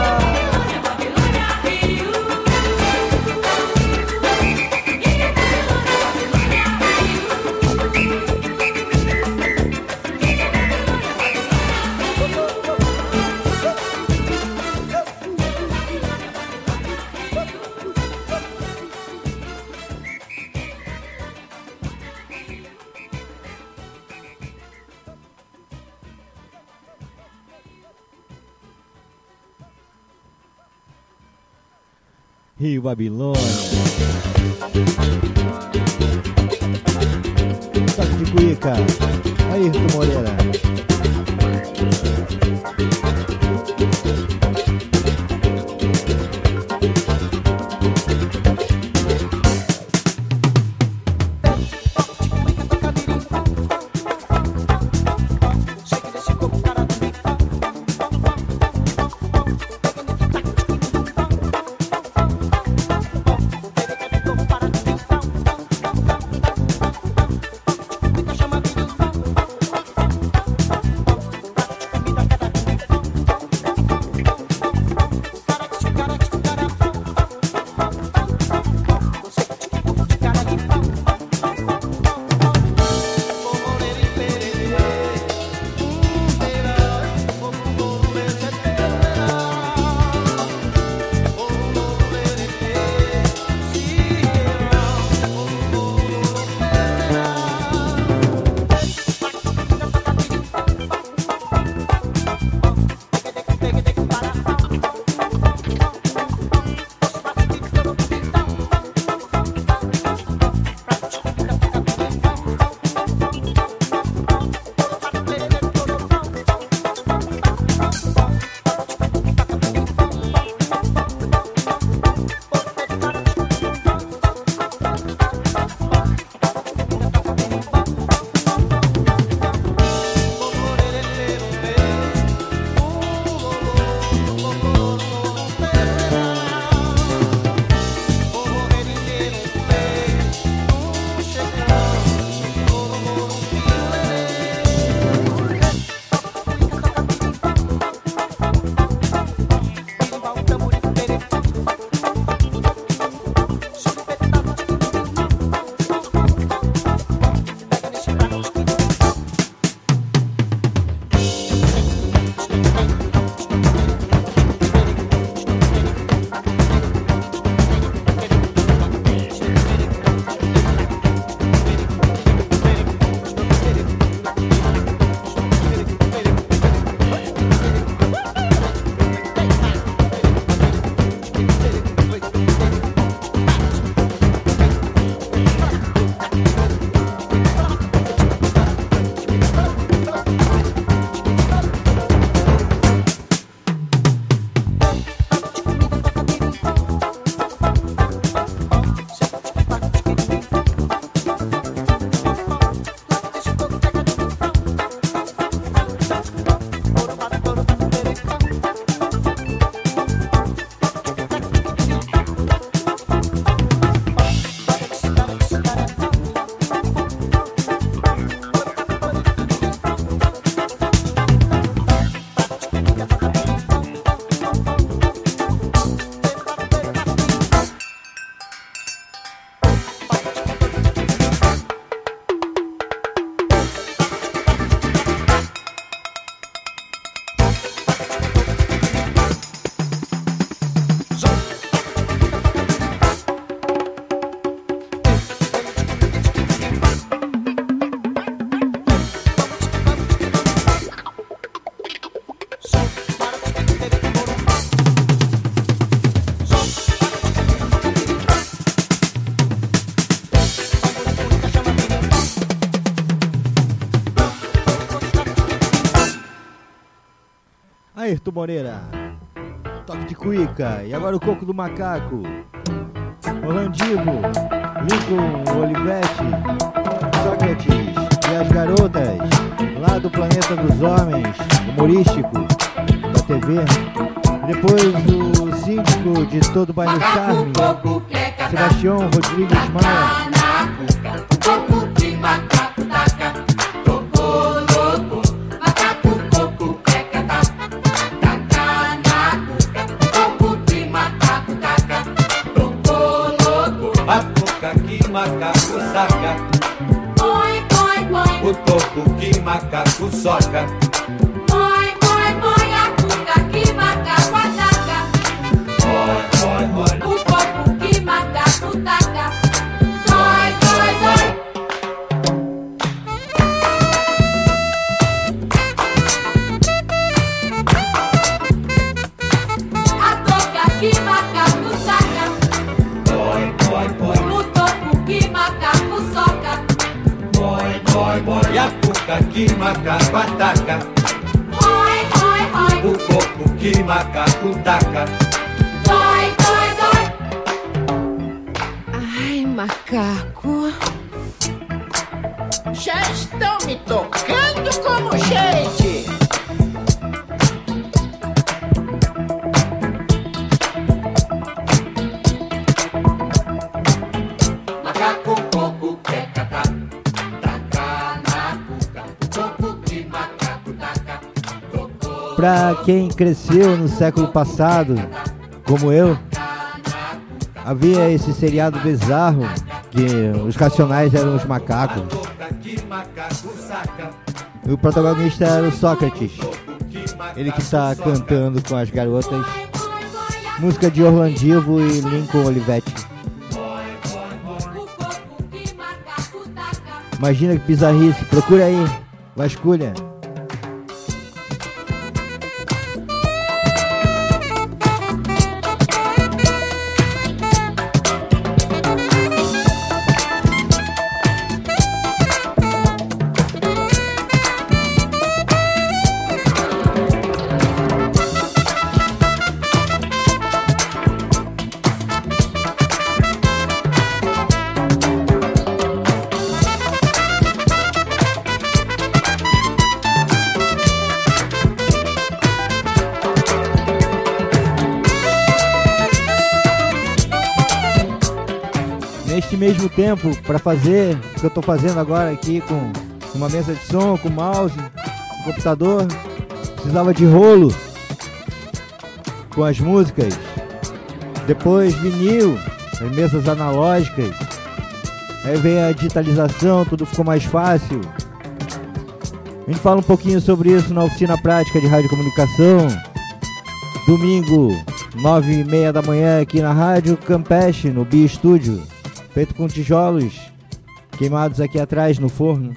Rio, Babilônia. Toque de cuíca. Ayrton Moreira. Ayrton Moreira, toque de cuíca. E agora o Coco do Macaco, Orlandivo, Lincoln Olivetti, Sócrates e as garotas lá do Planeta dos Homens, humorístico da T V. Depois o síndico de todo o bairro Charme, Sebastião Rodrigues Maia. Macaco saca, Põe, põe, põe. o toco que macaco soca. Põe, põe, põe. A cuca que macaco ataca. Oi, oi, oi. O coco que macaco taca. Dói, dói, dói. A toca que macaco saca. Oi, oi, oi. O toco que macaco soca. Oi, oi, oi. E a cuca que macaco ataca. Oi, oi, oi. O coco que macaco taca. Dói, dói, dói. Ai, macaco. Já estão me tocando como gente. Macaco, coco, quer catar. Taca na cuca. O coco que macaco taca. Pra quem cresceu no século passado, como eu, havia esse seriado bizarro que os Racionais eram os macacos. E o protagonista era o Sócrates, ele que está cantando com as garotas, música de Orlandivo e Lincoln Olivetti. Imagina que bizarrice, procura aí, vasculha. Neste mesmo tempo, para fazer o que eu estou fazendo agora aqui com uma mesa de som, com mouse, com computador, precisava de rolo com as músicas, depois vinil, as mesas analógicas, aí veio a digitalização, tudo ficou mais fácil. A gente fala um pouquinho sobre isso na oficina prática de radiocomunicação, domingo, nove e meia da manhã aqui na Rádio Campeche, no Bi Estúdio. Feito com tijolos queimados aqui atrás no forno.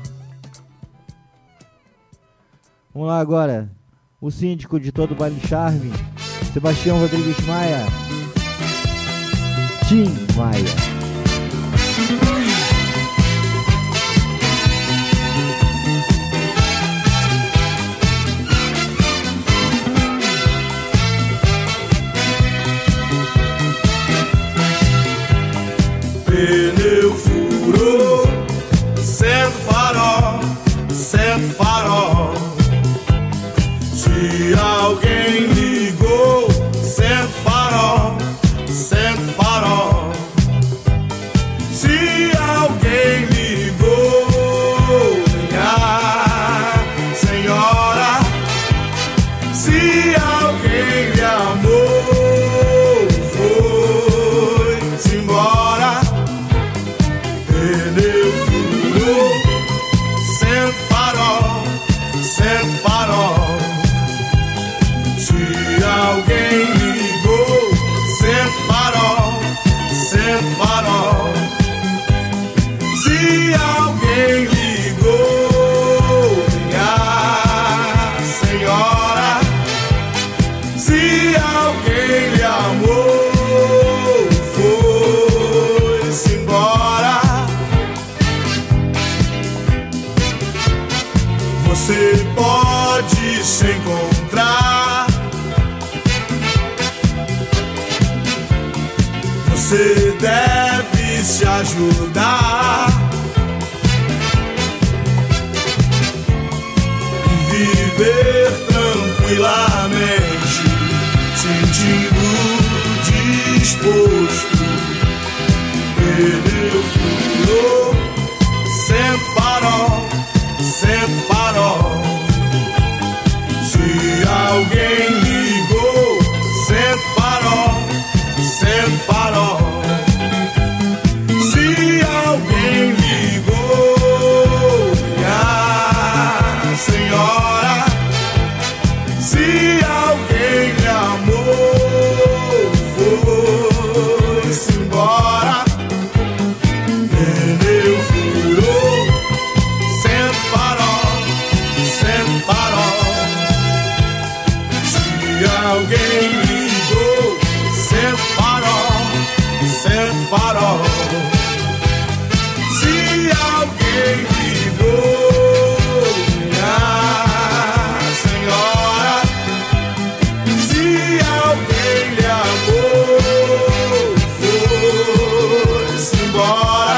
Vamos lá agora. O síndico de todo o Baile Charme, Sebastião Rodrigues Maia. Tim Maia. Pneu furou, sendo farol, sendo farol. Se alguém ligou, sendo farol, sendo farol. Se alguém ligou, minha senhora. Se alguém lhe amou, foi-se embora. Pneu furou, sem farol, pode se ajudar e viver tranquilamente, sentindo disposto. Pneu furou, sem farol, sem farol. Se alguém ligou, sem farol, sem farol. Se alguém ligou, minha senhora, se alguém me amou, foi-se embora. Pneu furou, sem farol, sem farol. Se alguém ligou, sem farol, sem farol. Se alguém ligou, minha senhora, se alguém lhe amou, foi-se embora.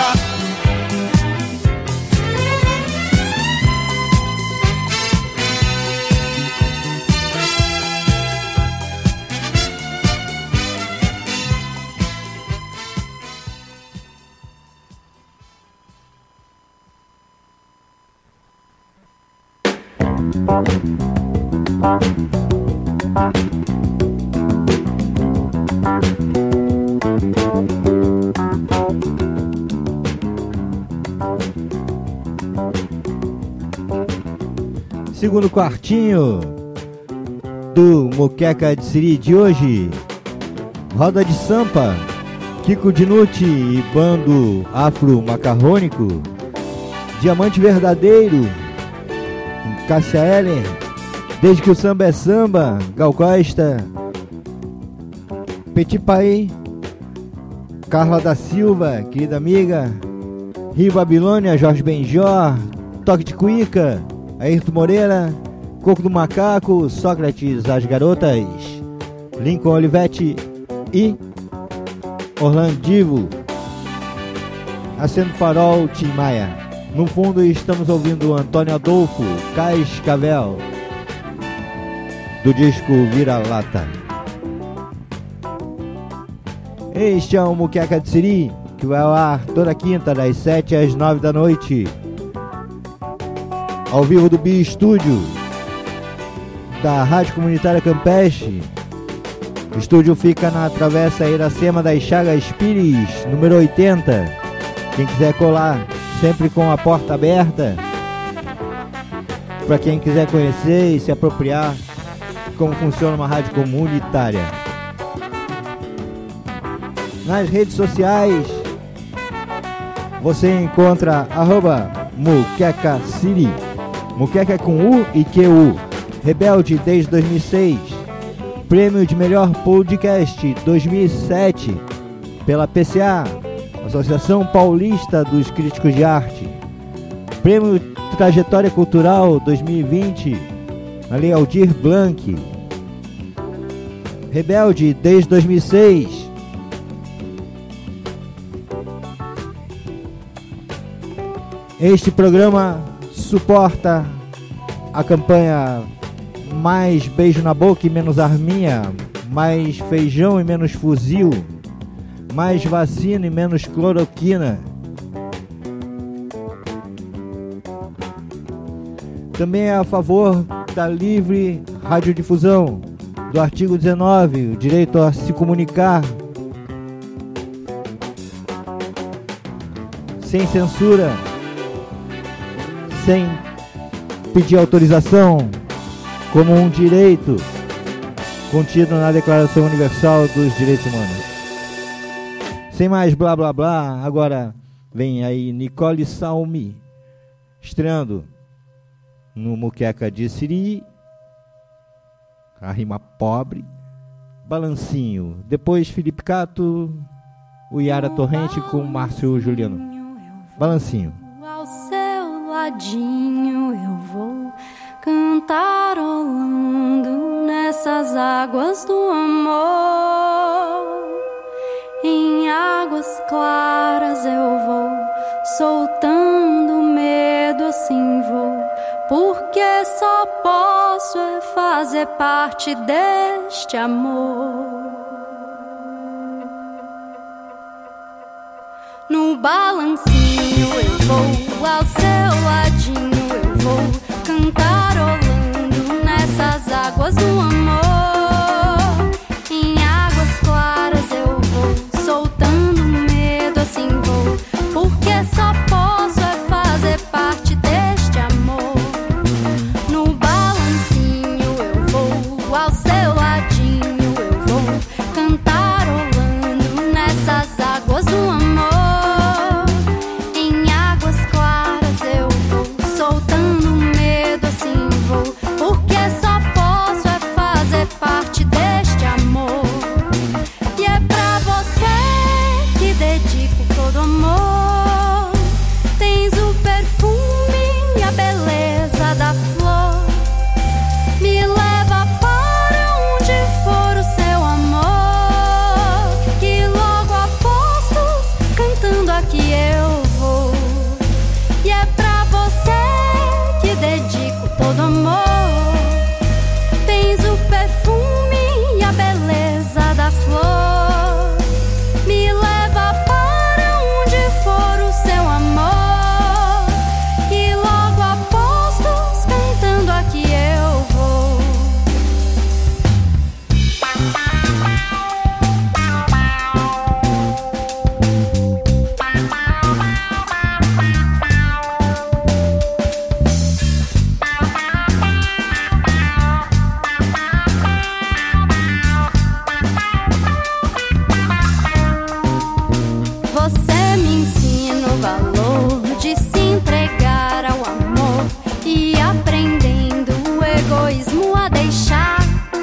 Segundo quartinho do Muqueca de Siri de hoje. Roda de Sampa, Kiko Dinucci e Bando Afro Macarrônico. Diamante Verdadeiro, Cássia Eller. Desde que o Samba é Samba, Gal Costa. Petit Pai, Carla da Silva, querida amiga. Rio Babilônia, Jorge Benjor. Toque de Cuíca, Ayrton Moreira. Coco do Macaco, Sócrates, As Garotas. Lincoln Olivetti e Orlando Divo. Acendo Farol, Tim Maia. No fundo estamos ouvindo Antônio Adolfo, Cascavel, do disco Vira-Lata. Este é o Muqueca de Siri, que vai ao ar toda quinta, das sete às nove da noite, ao vivo do Bi Estúdio, da Rádio Comunitária Campeche. O estúdio fica na Travessa Iracema das Chagas Pires, número oitenta. Quem quiser colar, sempre com a porta aberta, para quem quiser conhecer e se apropriar como funciona uma rádio comunitária. Nas redes sociais você encontra arroba Muqueca Siri, Muqueca com U e Q U. Rebelde desde dois mil e seis, Prêmio de Melhor Podcast dois mil e sete pela P C A, Associação Paulista dos Críticos de Arte. Prêmio Trajetória Cultural dois mil e vinte na Lei Aldir Blanc. Rebelde desde dois mil e seis. Este programa suporta a campanha Mais Beijo na Boca e Menos Arminha, Mais Feijão e Menos Fuzil, Mais Vacina e Menos Cloroquina. Também é a favor da livre radiodifusão, do artigo dezenove, o direito a se comunicar sem censura, sem pedir autorização, como um direito contido na Declaração Universal dos Direitos Humanos. Sem mais blá blá blá, agora vem aí Nicole Salmi, estreando no Muqueca de Siri, a rima pobre, Balancinho. Depois Felipe Cato, o Yara Torrente com Márcio Juliano. Balancinho. Ao seu ladinho eu vou cantarolando nessas águas do amor, em águas claras soltando medo, assim vou, porque só posso é fazer parte deste amor. No balancinho eu vou, ao seu ladinho eu vou, cantarolando nessas águas do amor. Em águas claras eu vou, soltando medo, assim vou, porque só posso é fazer parte deste amor. No balancinho eu vou, ao seu ladinho eu vou, cantarolando nessas águas do amor. Parte deste amor, e é pra você que dedico todo amor. Tens o perfume e a beleza da flor, me leva para onde for o seu amor, e logo a postos cantando aqui eu vou. E é pra você que dedico todo amor. Tens o perfume e a beleza da flor, me leva para onde for o seu amor, e logo a postos cantando aqui eu vou. Você me ensina o valor de se entregar ao amor, e aprendendo o egoísmo a deixar.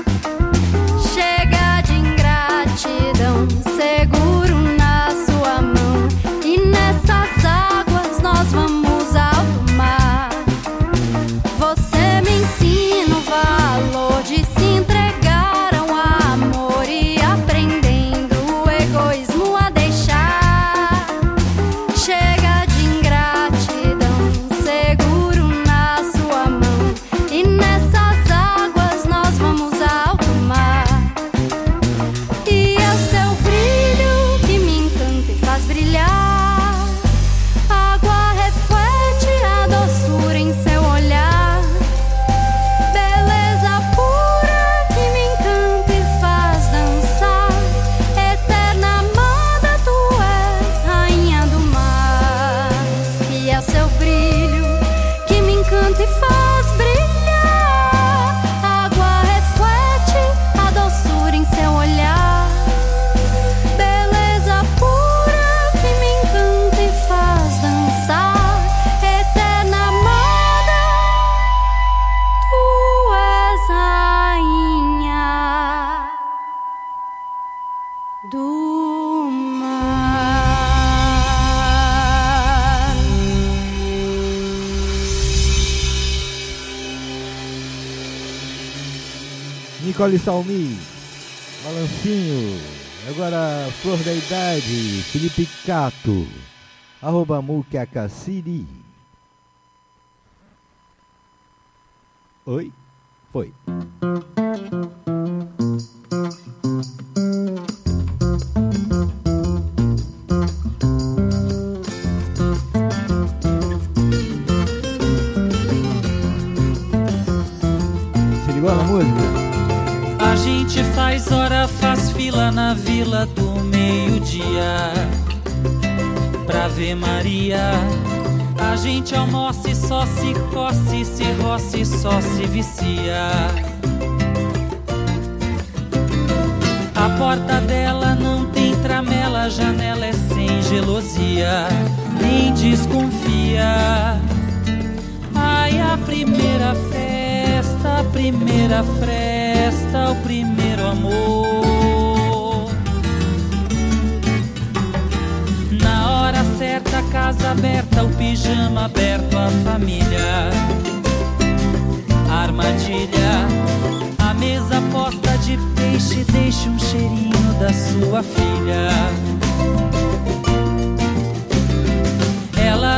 Chega de ingratidão, seguro na sua mão, e nessas águas nós vamos alto mar. Você me ensina o valor de se entregar ao amor, e aprendendo o egoísmo a deixar. Chega de ingratidão, seguro na sua mão, e nessas águas nós vamos alto mar. E é o seu brilho que me encanta e faz brilhar. A água reflete a doçura em seu olhar. Beleza pura que me encanta e faz dançar. Eterna amada, tu és rainha do mar. E é o seu brilho que me encanta e faz brilhar. A água reflete a doçura em seu olhar. Beleza pura que me encanta e faz dançar. Eterna amada, tu és rainha do mar. Nicole Salmi, Balancinho. Agora, Flor da Idade, Felipe Cato, arroba Mucacaciri. Oi? Foi. Se ligou na música? A gente faz hora, faz fila na vila do meio-dia pra ver Maria. A gente almoça e só se coce, se roça e só se vicia. A porta dela não tem tramela, a janela é sem gelosia, nem desconfia. Ai, a primeira festa, a primeira fresta, o primeiro amor. Na hora certa, a casa aberta, o pijama aberto, a família. Armadilha, a mesa posta de peixe, deixa um cheirinho da sua filha. Ela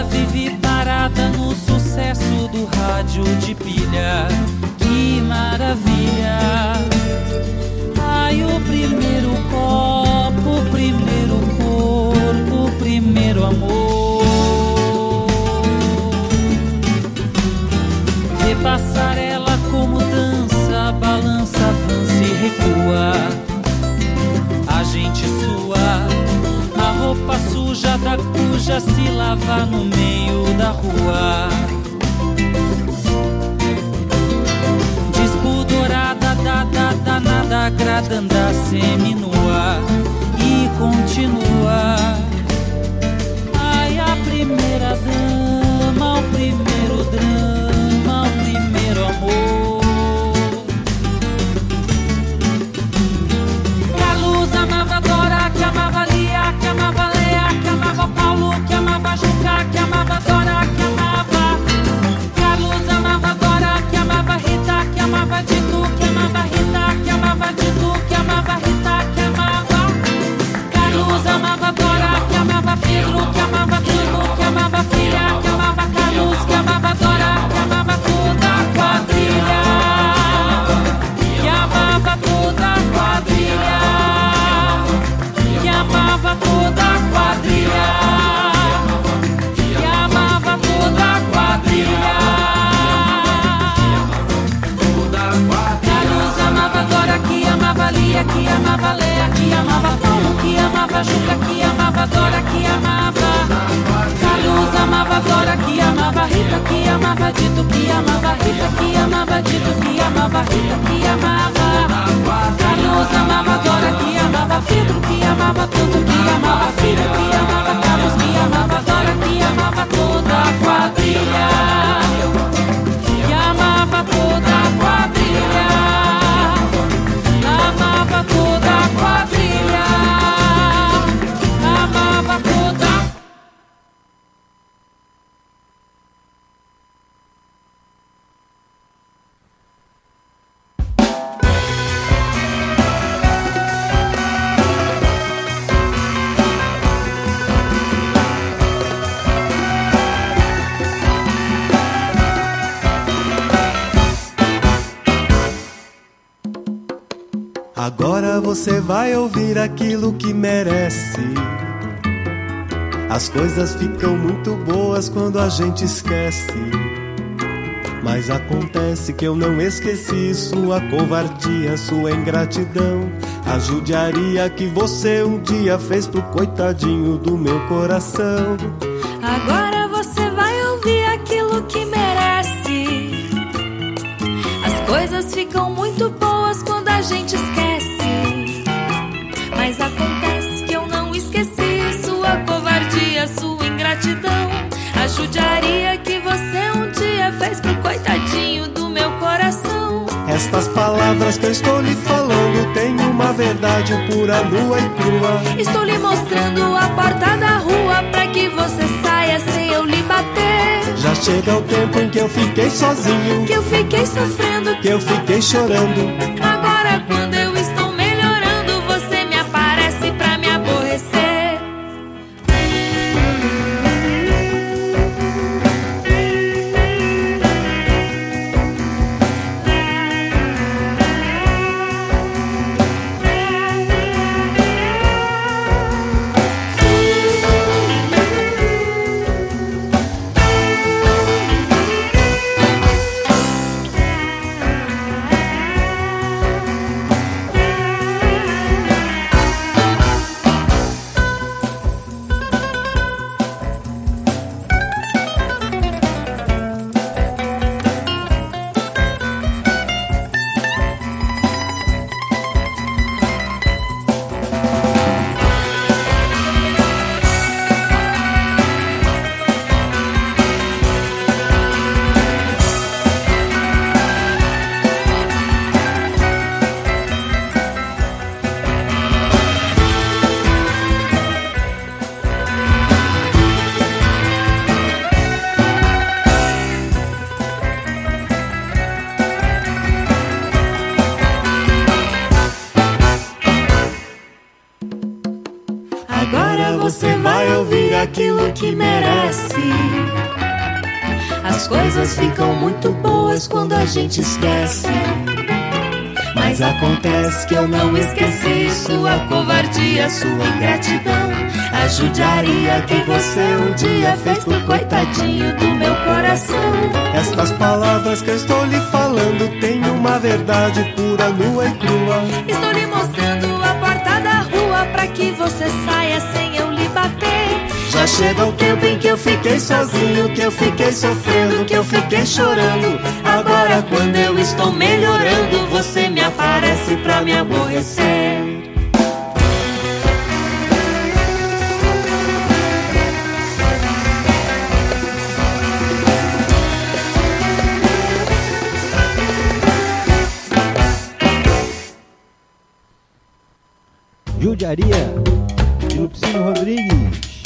suja da cuja se lava no meio da rua. Despudorada, dada, danada, agradando a seminua. E continua. Ai, a primeira dama, o primeiro drama, o primeiro amor. Carlos amava Dora, que amava Lia, que amava Lea, que amava Paulo, que amava Juca, que amava Dora, que amava. Carlos amava Dora, que amava Rita, que amava Dito, que amava Rita, que amava Dito, que amava Rita, que amava. Carlos amava Dora, que amava Pedro, que amava tudo, que amava filha, que amava Carlos, que amava Dora, que amava toda a quadrilha, que amava toda a quadrilha, que amava toda a quadrilha, que amava toda a quadrilha. Carlos amava Dora, que amava Lia, que amava Lea, que amava Paulo, que amava Juca, que amava Dora, que amava. Carlos amava Dora, que amava Rita, que amava Dito, que amava Rita, que amava Dito, que amava Rita, que amava. Carlos amava Dora, que amava Pedro, que amava tudo, que amava filha, que amava Carlos, que amava Dora, que amava toda a quadrilha, que amava toda a quadrilha, amava toda a quadrilha, amava toda. Agora você vai ouvir aquilo que merece. As coisas ficam muito boas quando a gente esquece. Mas acontece que eu não esqueci sua covardia, sua ingratidão, a judiaria que você um dia fez pro coitadinho do meu coração. Agora você vai ouvir aquilo que merece. As coisas ficam muito boas quando a gente esquece. Mas acontece que eu não esqueci sua covardia, sua ingratidão, a judiaria que você um dia fez pro coitadinho do meu coração. Estas palavras que eu estou lhe falando têm uma verdade pura, nua e crua. Estou lhe mostrando a porta da rua pra que você saia sem eu lhe bater. Já chega o tempo em que eu fiquei sozinho, que eu fiquei sofrendo, que eu fiquei chorando. Agora quando eu estou melhorando, você me aparece pra me aborrecer. Você vai ouvir aquilo que merece. As coisas ficam muito boas quando a gente esquece. Mas acontece que eu não esqueci sua covardia, sua ingratidão, a judiaria que você um dia fez pro coitadinho do meu coração. Estas palavras que eu estou lhe falando têm uma verdade pura, nua e crua. Estou lhe mostrando a porta da rua pra que você saia sem eu lhe bater. Já chega o tempo em que eu fiquei sozinho, que eu fiquei sofrendo, que eu fiquei chorando. Agora quando eu estou melhorando, você me aparece pra me aborrecer. Judiaria, de Lupicínio Rodrigues.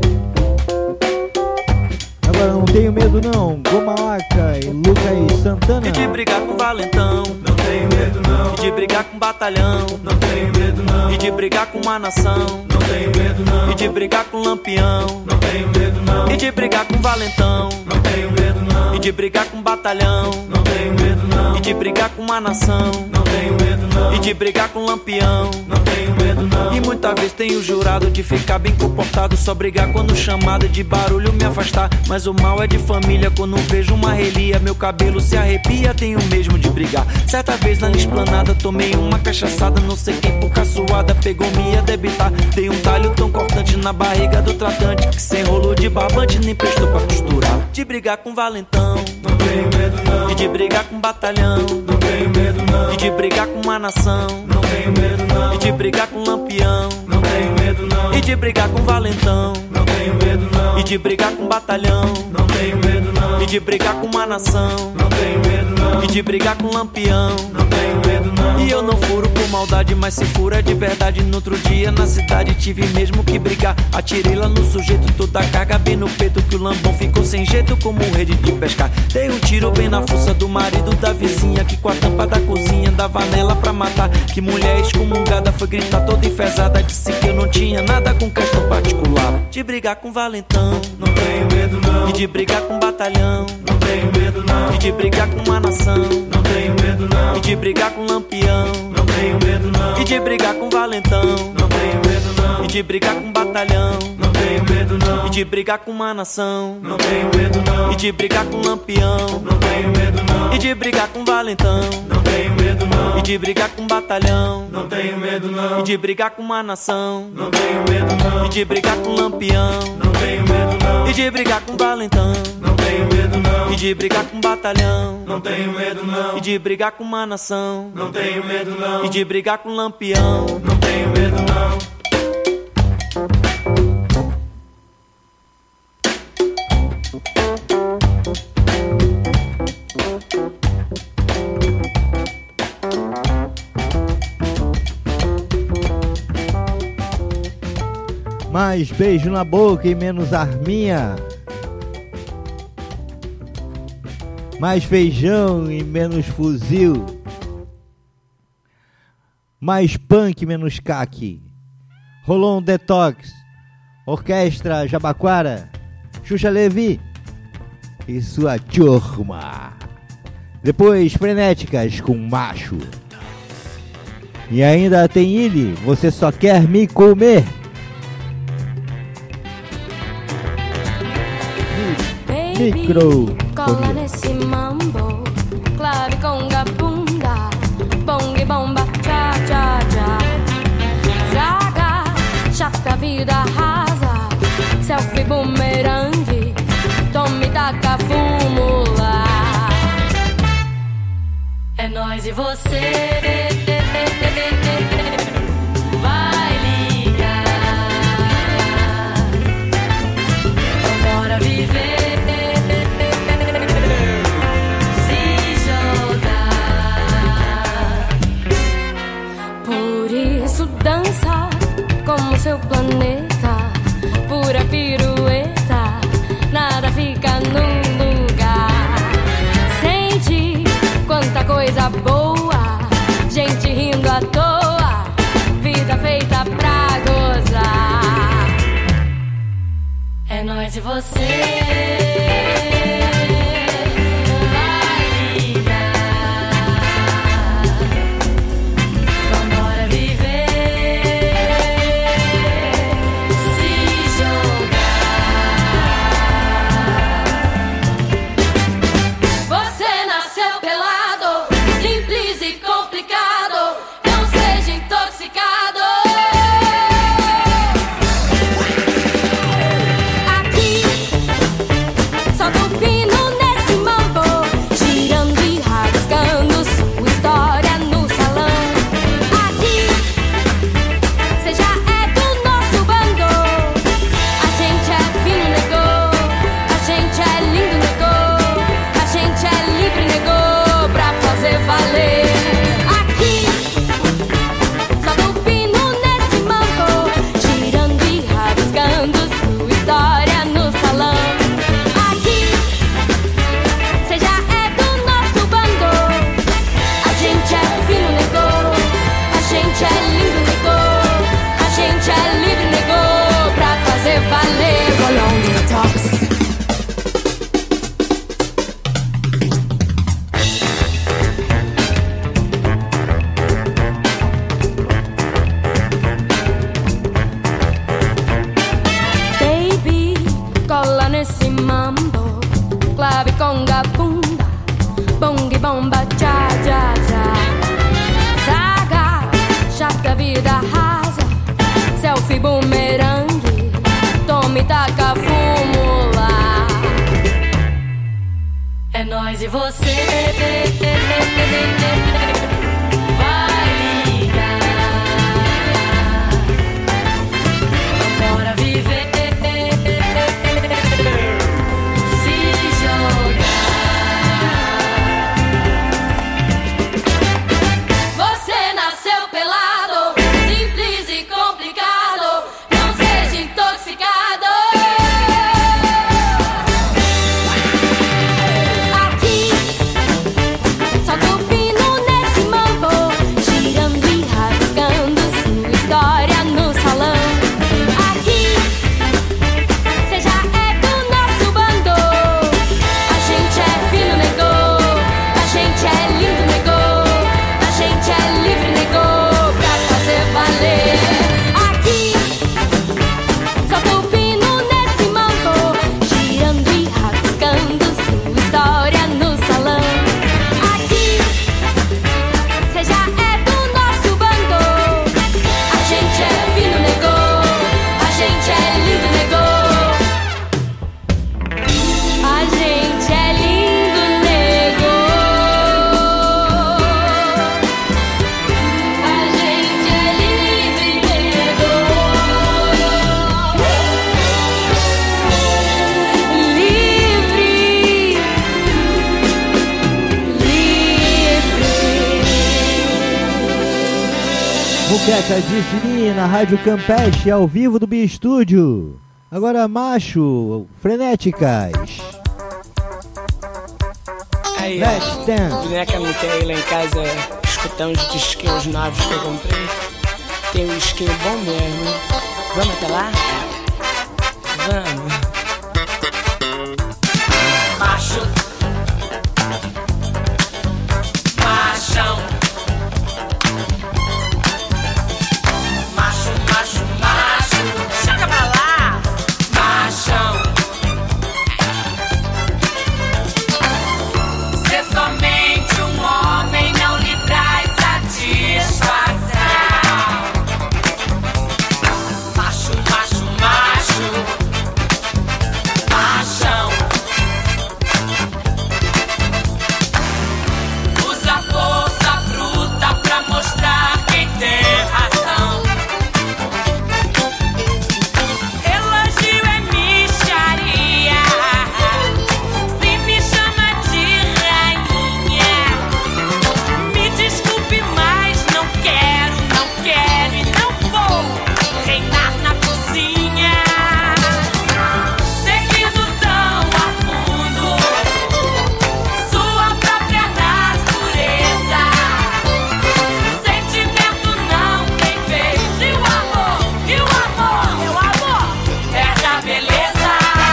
Agora não tenho medo não, Gomalaca e Lucas Santana. E de brigar com Valentão, não tenho medo não. E de brigar com Batalhão, não tenho medo não. E de brigar com uma nação, não tenho medo não. E de brigar com Lampião, não tenho medo não. E de brigar com Valentão, não tenho medo não. E de brigar com Batalhão, não tenho medo não. E de brigar com uma nação, não tenho medo não. E de brigar com Lampião, não tenho medo não. E muitas vezes tenho jurado de ficar bem comportado, só brigar quando chamada de barulho me afastar. Mas o mal é de família, quando vejo uma relia, meu cabelo se arrepia, tenho mesmo de brigar. Certa vez na esplanada tomei uma cachaçada, não sei quem por caçoada pegou me ia debitar. Dei um talho tão cortante na barriga do tratante que sem rolo de barbante nem prestou pra costurar. De brigar com Valentão, não tenho medo não. E de brigar com Batalhão, não tenho medo não. E de brigar com uma nação, não tenho medo não. E de brigar com Lampião, não tenho medo não. E de brigar com Valentão, não tenho medo não. E de brigar com Batalhão, não tenho medo não. E de brigar com uma nação, não tenho medo não. E de brigar com Lampião, não tenho medo não. E eu não furo por maldade, mas se fura de verdade. No outro dia na cidade tive mesmo que brigar. Atirei lá no sujeito, toda a carga bem no peito, que o lambão ficou sem jeito como rede de pescar. Dei um tiro bem na fuça do marido da vizinha, que com a tampa da cozinha dava nela pra matar. Que mulher excomungada foi gritar toda enfesada, disse que eu não tinha nada com questão particular. De brigar com Valentão, não tenho medo não. E de brigar com Batalhão, não tenho medo não. E de brigar com uma nação, não tenho medo não. E de brigar com Lampião, não tenho medo não. E de brigar com Valentão, não tenho medo não. E de brigar com Batalhão, não tenho medo não. E de brigar com uma nação, não tenho medo não. E de brigar com Lampião, não tenho medo não. E de brigar com Valentão, não tenho medo não. E de brigar com Batalhão, não tenho medo não. E de brigar com uma nação, não tenho medo não. E de brigar com Lampião, não tenho medo não. E de brigar com Valentão, não tenho medo não. E de brigar com Batalhão, não tenho medo não. E de brigar com uma nação, não tenho medo não. E de brigar com Lampião, não tenho medo não. Mais beijo na boca e menos arminha. Mais feijão e menos fuzil. Mais punk e menos caque. Rolou um detox. Orquestra Jabaquara, Xuxa Levi e sua turma. Depois Frenéticas com Macho. E ainda tem ele, Você Só Quer Me Comer. Micro. Cola nesse mambo, clave conga bunda, bong bomba, cha cha cha. Zaga, chata vida rasa, selfie bumerangue, tome taca fumo lá. É nós e você. Vai ligar, bora viver. Dança como seu planeta, pura pirueta, nada fica no lugar. Sente quanta coisa boa, gente rindo à toa, vida feita pra gozar. É nós e você. taca fumo lá. É nós e você. Vai ligar. Bora viver. Se jogar. Você nasceu pelado, simples e complicado. Não seja intoxicado. Aqui, solta o pino nesse mambo, girando e rasgando sua história no salão. Aqui, cê já é do nosso bando. A gente é fino, negou. A gente é lindo, negou. A gente é livre, negou. Pra fazer valer. Aqui, solta o pino nesse mambo, girando e rasgando sua história no salão. Aqui, cê já é do nosso bando. A gente é fino, negou. A gente é lindo, negou. A gente é lindo, negou. A gente é livre, negou. Livre, Muqueca de Sininho na Rádio Campeche, ao vivo do Bi-Estúdio. Agora Macho, Frenéticas. Aí, Let's ó, dance. boneca Miquel lá em casa escutando os disquinhos novos que eu comprei. Tem um disquinho bom mesmo. Vamos até lá? Vamos. Macho. Machão. Macho, macho, macho. Chega pra lá. Machão. Ser somente um homem não lhe traz satisfação. Macho, macho, macho. Machão. Usa força bruta pra mostrar quem tem razão. Elogio é mixaria. Se me chama de rainha, me desculpe, mas não quero, não quero e não vou reinar na cozinha. Seguindo tão a fundo sua própria natureza. Sentimento não tem vez. E o amor, e o amor, e o amor perde a beleza.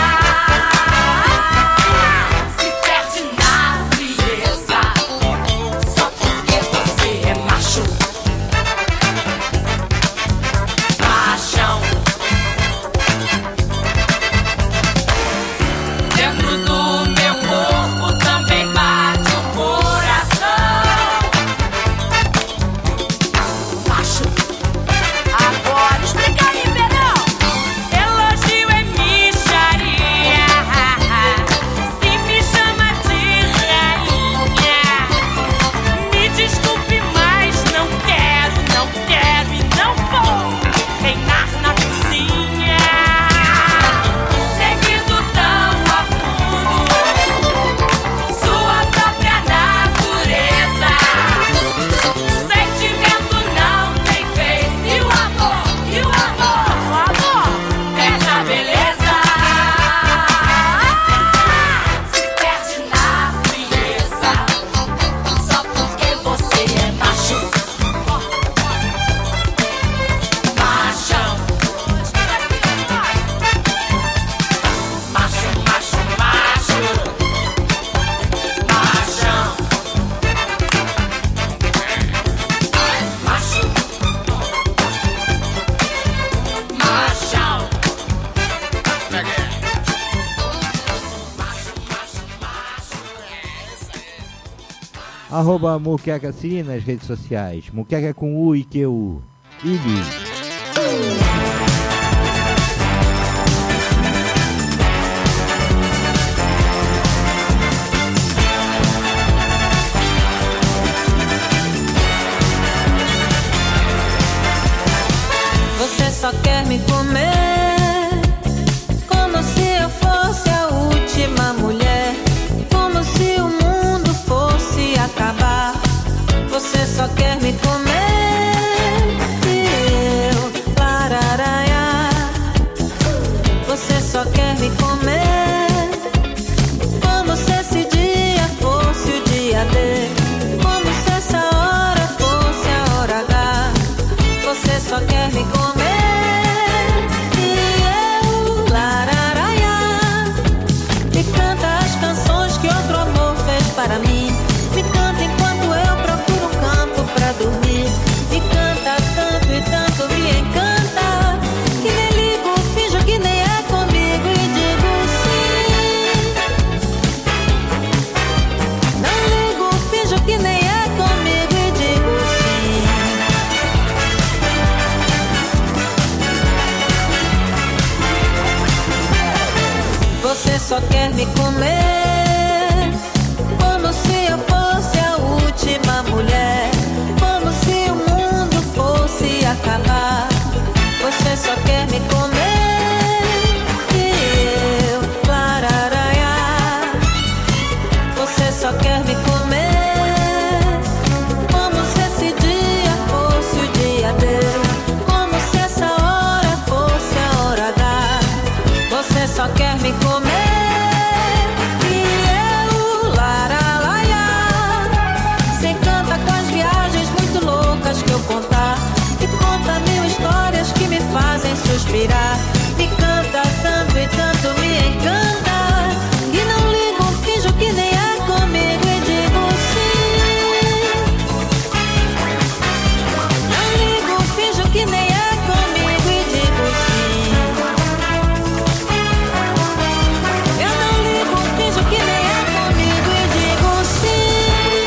Se perde na frieza. Só porque você é macho. Machão. Dentro do meu corpo também bate o coração. Macho. Agora explica aí, Pedrão. Elogio é mixaria. Se me chama de rainha, me desculpe, mas não quero, não quero e não vou reinar na cozinha. Seguindo tão a fundo sua própria natureza. Sentimento não tem vez. E o amor, e o amor, o amor perde a beleza. Se perde na frieza. Só porque você é macho. Machão. Macho, macho, macho. Machão. Macho. Machão. Arroba Muqueca Sim nas redes sociais. Muqueca com U e Q U. Ili. Você só quer me comer, como se eu fosse a última mulher, como se o mundo fosse acabar. Você só quer me comer e eu lararaiá. Você só quer me comer, como se esse dia fosse o dia dele, como se essa hora fosse a hora H. Você só quer me comer e eu lararaiá. Você canta com as viagens muito loucas que eu contar, e conta mil histórias que me fazem suspirar. Me canta tanto e tanto me encanta, e não ligo, finjo que nem é comigo e digo sim. Não ligo, finjo que nem é comigo e digo sim. Eu não ligo, finjo que nem é comigo e digo sim.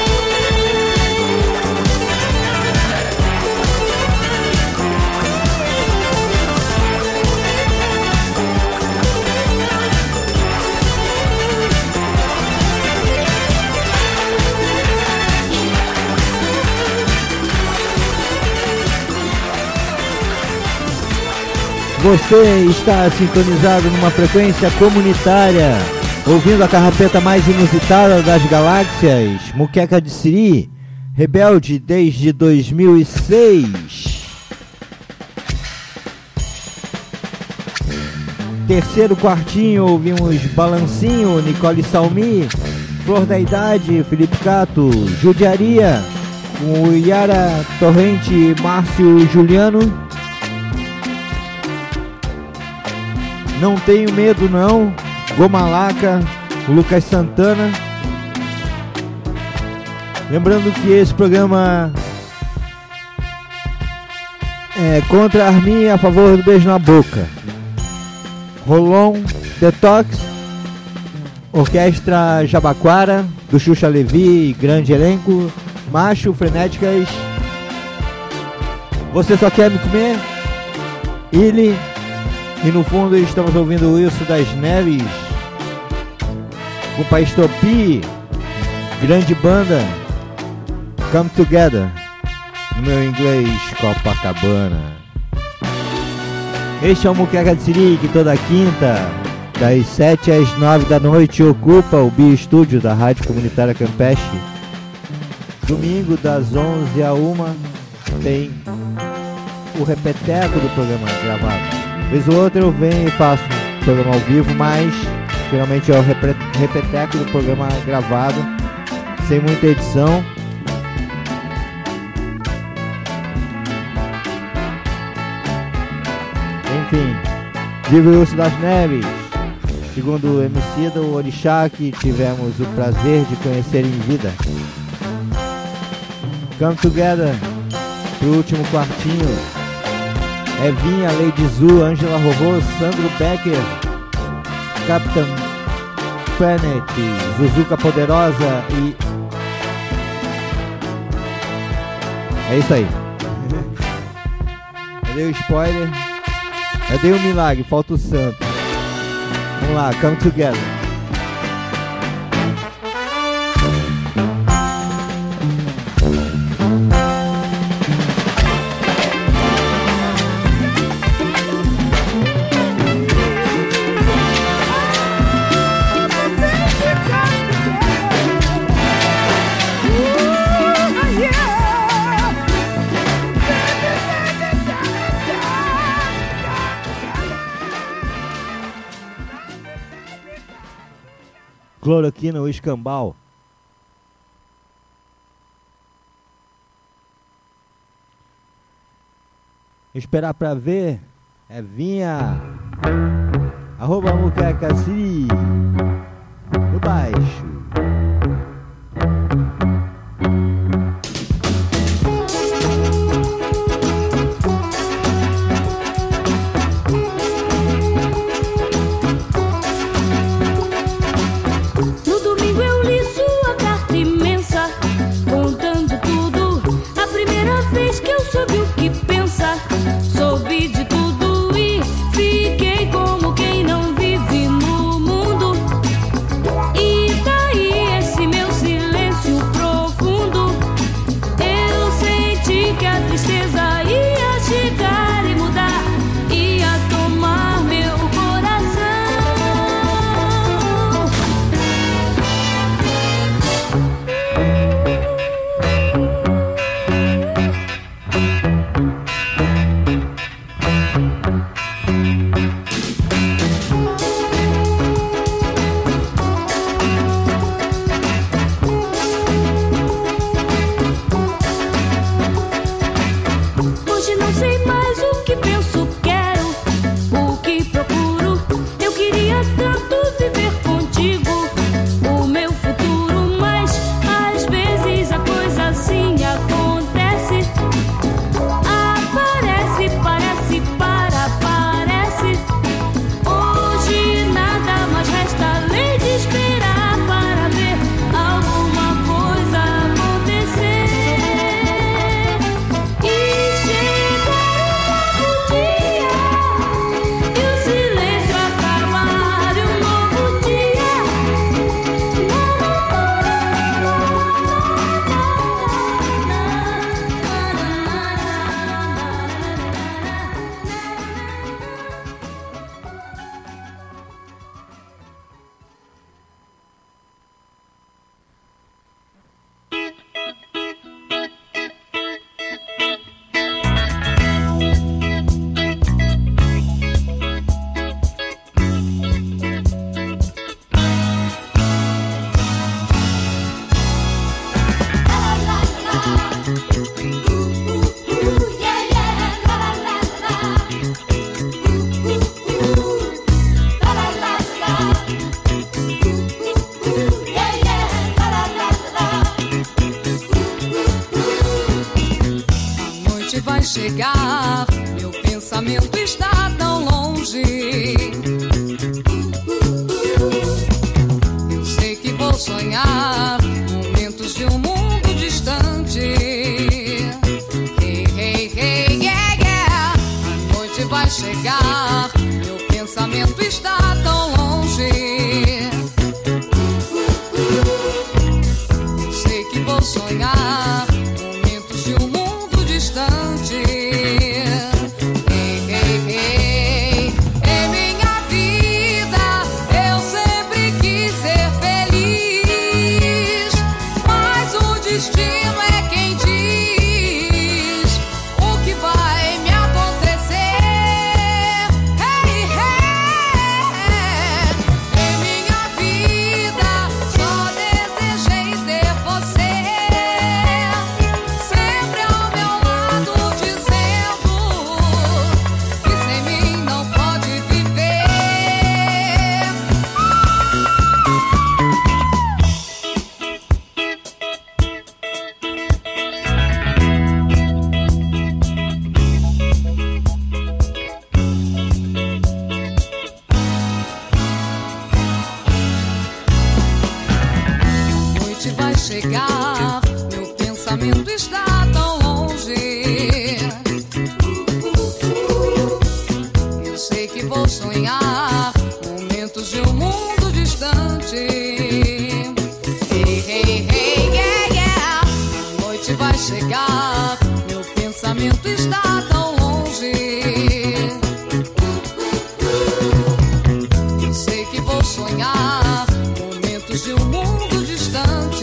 Você está sintonizado numa frequência comunitária, ouvindo a carrapeta mais inusitada das galáxias, Muqueca de Siri, rebelde desde dois mil e seis. Terceiro quartinho, ouvimos Balancinho, Nicole Salmi, Flor da Idade, Felipe Cato, Judiaria, com Yara Torrente e Márcio Juliano. Não Tenho Medo Não, Gomalaca, Lucas Santana. Lembrando que esse programa é contra a Arminha e a favor do beijo na boca. Rolon, Detox, Orquestra Jabaquara, do Xuxa Levi, grande elenco, Macho, Frenéticas, Você Só Quer Me Comer, Illy. E no fundo estamos ouvindo o Wilson das Neves, com País Topi, grande banda, Come Together, no meu inglês Copacabana. Este é o Muqueca de Siri, que toda quinta, das sete às nove da noite, ocupa o Bio Estúdio da Rádio Comunitária Campeche. Domingo, das onze à uma, tem o repeteco do programa gravado. Vez ou outra eu venho e faço um programa ao vivo, mas geralmente é o repeteco do programa gravado, sem muita edição. Enfim, vive o Urso das Neves, segundo o Emicida, o orixá que tivemos o prazer de conhecer em vida. Come Together, pro último quartinho. Evinha, Lady Zu, Angela Rovô, Sandro Becker, Capitão Planet, Zuzuka Poderosa e... É isso aí. Eu dei o spoiler. Eu dei o milagre, falta o santo. Vamos lá, Come Together. Cloroquina, o escambau. Esperar pra ver. É vinha. Arroba Muqueca Siri. No baixo. Soube de tudo e fiquei como quem não vive no mundo. chegar, meu pensamento está tão longe. Eu sei que vou sonhar momentos de um mundo distante. Hey, hey, hey, yeah, yeah. A noite vai chegar, meu pensamento está tão longe. Eu sei que vou sonhar momentos de um mundo distante. Hey, hey, hey. Em minha vida eu sempre quis ser feliz, mas o destino é quem diz o que vai me acontecer. Hey, hey. Em minha vida só desejei ter você sempre ao meu lado, dizendo que sem mim não pode viver. Noite vai chegar, meu pensamento está tão longe. Eu sei que vou sonhar momentos de um mundo distante. Hey, hey, hey, yeah, yeah. A noite vai chegar, meu pensamento está tão longe. Eu sei que vou sonhar momentos de um mundo distante.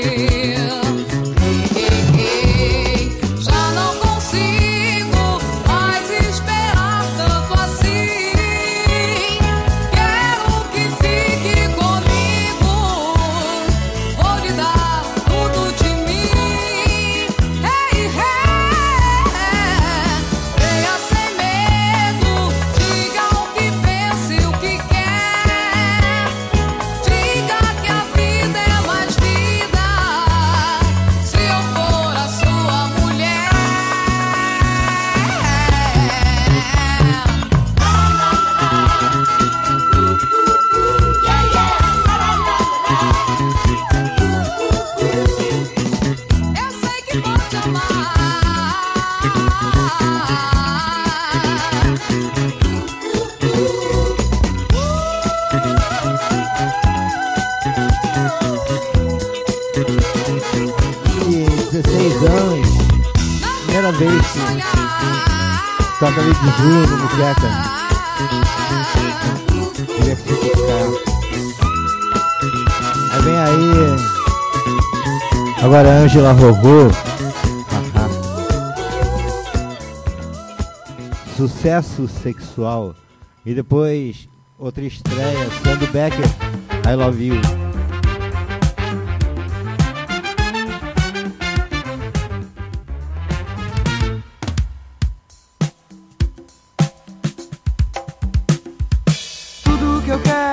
Hey, hey, hey. Já não consigo mais esperar tanto assim. Quero que fique comigo. Vou lhe dar tudo de mim. Hey, hey. Venha sem medo, diga o que pensa e o que quer. Diga que a vida é mais vida se eu for a sua mulher. Eu sei que vou te amar. E dezesseis anos, primeira vez que toca ali de junho no Muqueca. Diversificar. Aí vem aí. Agora Ângela Rogô. Haha. Sucesso sexual. E depois outra estreia, Sandro Becker, I Love You. Tudo que eu quero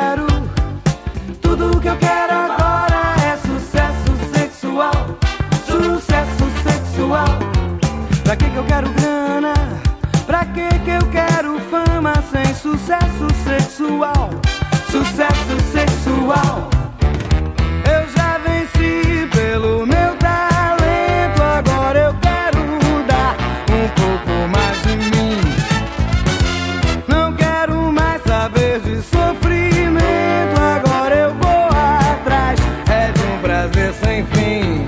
Tudo que eu quero agora é sucesso sexual. Sucesso sexual. Pra que que eu quero grana? Pra que que eu quero fama sem sucesso sexual? Sucesso sexual. Eu já venci pelo meu talento, agora eu quero dar um pouco mais de mim. Não quero mais saber de sofrimento, agora eu vou atrás, é de um prazer sem fim.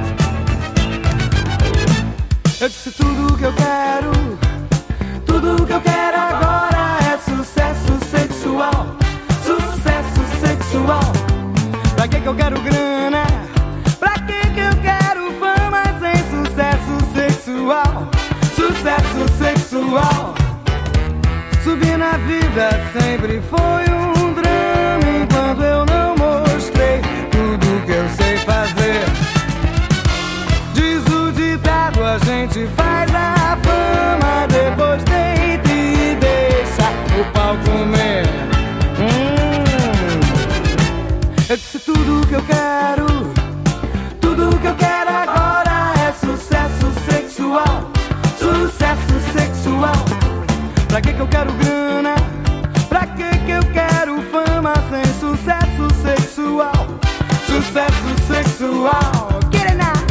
Eu disse tudo que eu quero, tudo que eu quero agora é sucesso sexual. Sucesso sexual. Pra que que eu quero grana? Pra que que eu quero fama sem sucesso sexual? Sucesso sexual. Subir na vida sempre foi um drama, enquanto eu não mostrei tudo que eu sei fazer. Diz o ditado, a gente faz a fama, depois deita e deixa o pau comer. Hum. Eu disse tudo que eu quero, tudo que eu quero agora é sucesso sexual. Sucesso sexual. Pra que que eu quero grana? Pra que que eu quero fama sem sucesso sexual? Sucesso sexual. Get it now.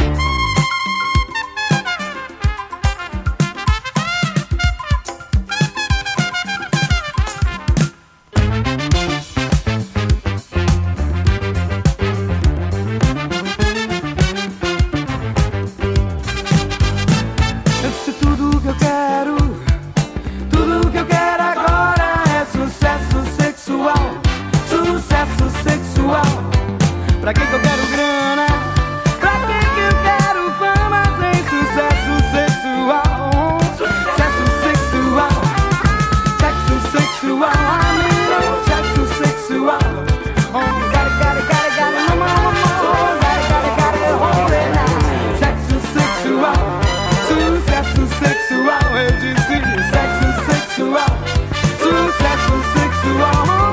Pra que que eu quero grana? Pra que que eu quero fama sem sucesso sexual? Sucesso sexual. Sexo sexual. Amigo, sexo sexual. Oh, gotta, gotta, gotta, gotta, no more, no more. Gotta, gotta, gotta, hold it now. Sexo sexual. Sucesso sexual. Eu disse sexo sexual. Sucesso sexual.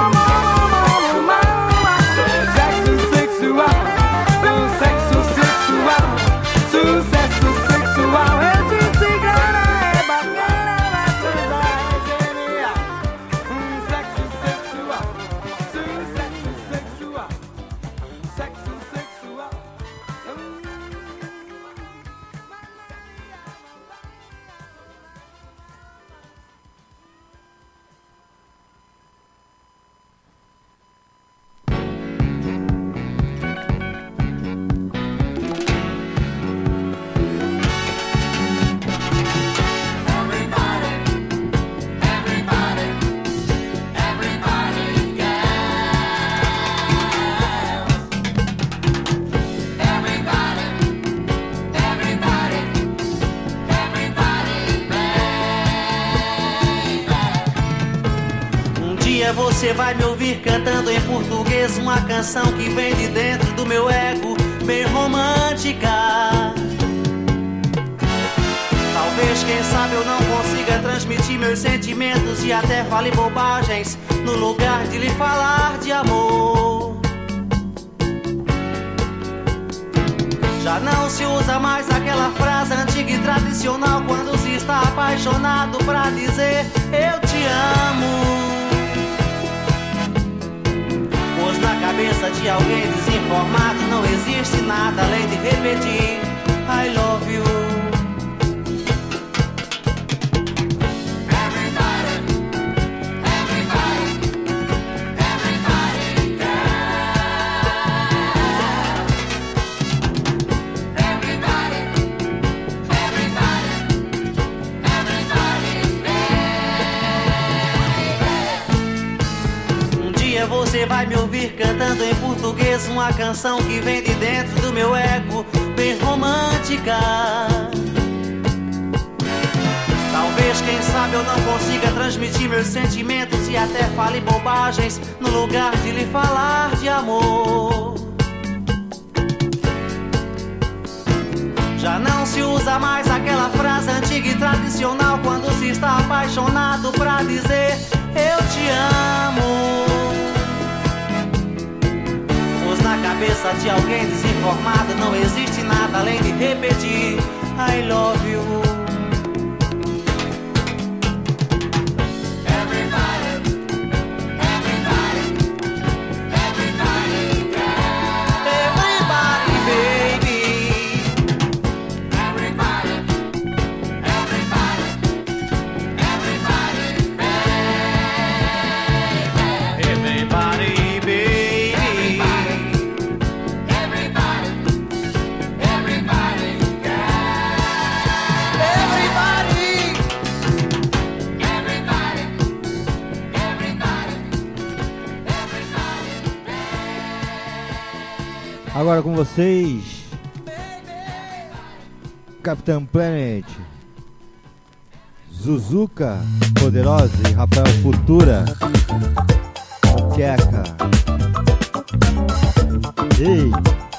Você vai me ouvir cantando em português uma canção que vem de dentro do meu ego, bem romântica. Talvez, quem sabe, eu não consiga transmitir meus sentimentos e até fale bobagens no lugar de lhe falar de amor. Já não se usa mais aquela frase antiga e tradicional quando se está apaixonado pra dizer eu te amo. Pois na cabeça de alguém desinformado não existe nada além de repetir I love you. Você vai me ouvir cantando em português uma canção que vem de dentro do meu ego, bem romântica. Talvez, quem sabe, eu não consiga transmitir meus sentimentos e até fale bobagens no lugar de lhe falar de amor. Já não se usa mais aquela frase antiga e tradicional quando se está apaixonado pra dizer eu te amo. cabeça de alguém desinformado. Não existe nada além de repetir I love you. Agora com vocês, Capitão Planet, Zuzuka Poderosa e Rafael Futura, Queca. Ei!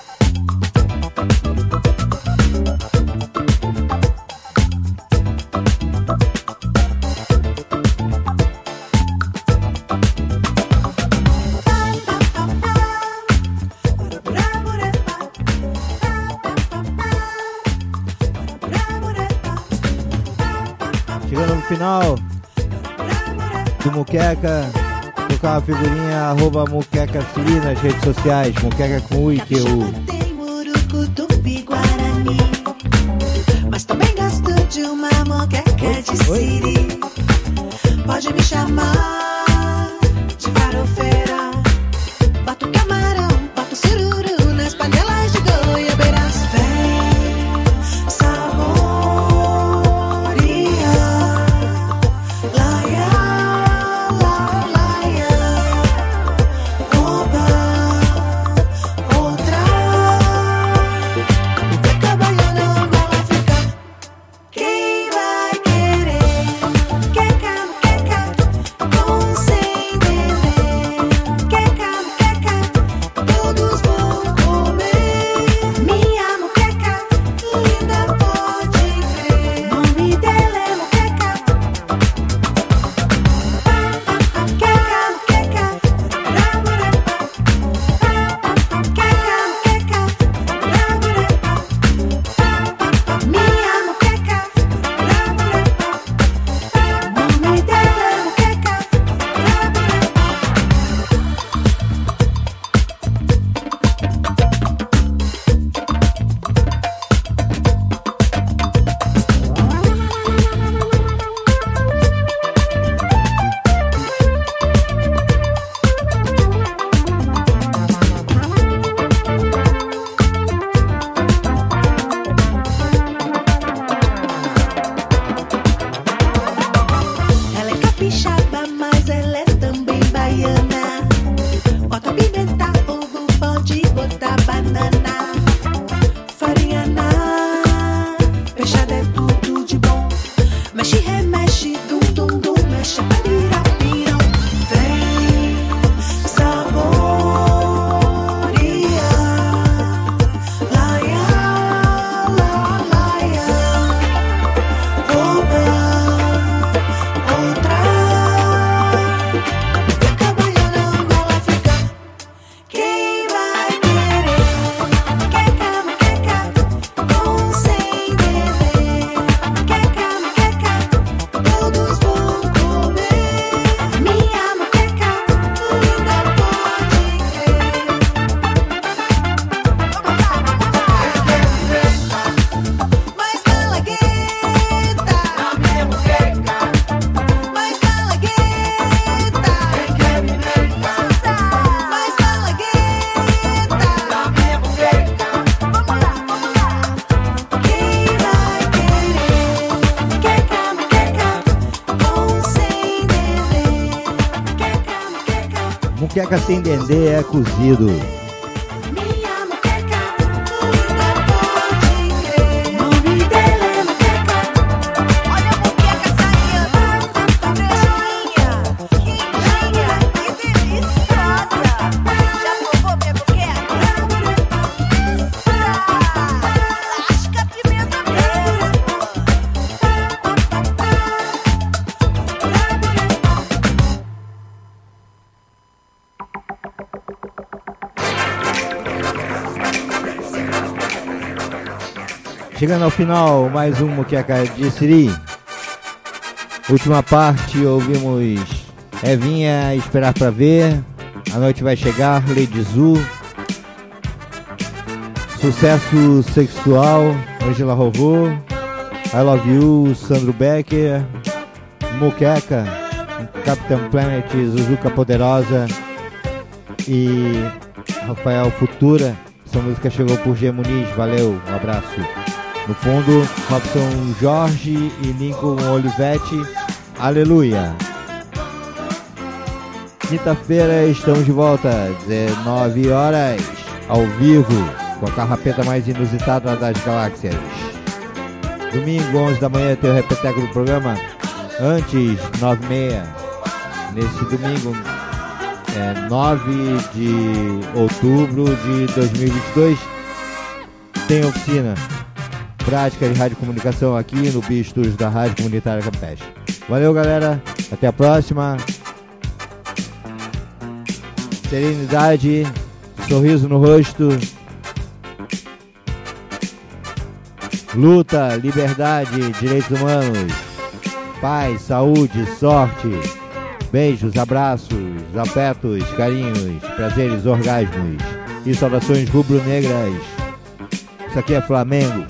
Final do Muqueca, tocar uma figurinha arroba Muqueca Siri nas redes sociais, Muqueca com U e Q U. Tem murucu, tupi, guarani, mas também gosto de uma moqueca de Siri. Pode me chamar de farofeira, boto camarão, boto sururu nas panelas de goiabeiras. Vem, sabor. Muqueca sem dendê é cozido. Chegando ao final, mais um Muqueca de Siri. Última parte, ouvimos Evinha, Esperar Pra Ver, A Noite Vai Chegar, Lady Zu, Sucesso Sexual, Angela Rovô, I Love You, Sandro Becker, Muqueca, Capitão Planet, Zuzuka Poderosa e Rafael Futura. Essa música chegou por G Muniz, valeu, um abraço. No fundo, Robson Jorge e Lincoln Olivetti, aleluia. Quinta-feira estamos de volta, dezenove horas, ao vivo, com a carrapeta mais inusitada das galáxias. Domingo, onze da manhã, tem o repeteco do programa. Antes, nove e meia. Nesse domingo, é, nove de outubro de dois mil e vinte e dois, tem oficina prática de radiocomunicação aqui no Bistos da Rádio Comunitária Campeche. Valeu, galera. Até a próxima. Serenidade, sorriso no rosto. Luta, liberdade, direitos humanos. Paz, saúde, sorte. Beijos, abraços, afetos, carinhos, prazeres, orgasmos e saudações rubro-negras. Isso aqui é Flamengo.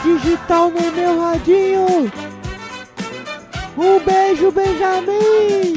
digital no meu radinho. Um beijo, Benjamin!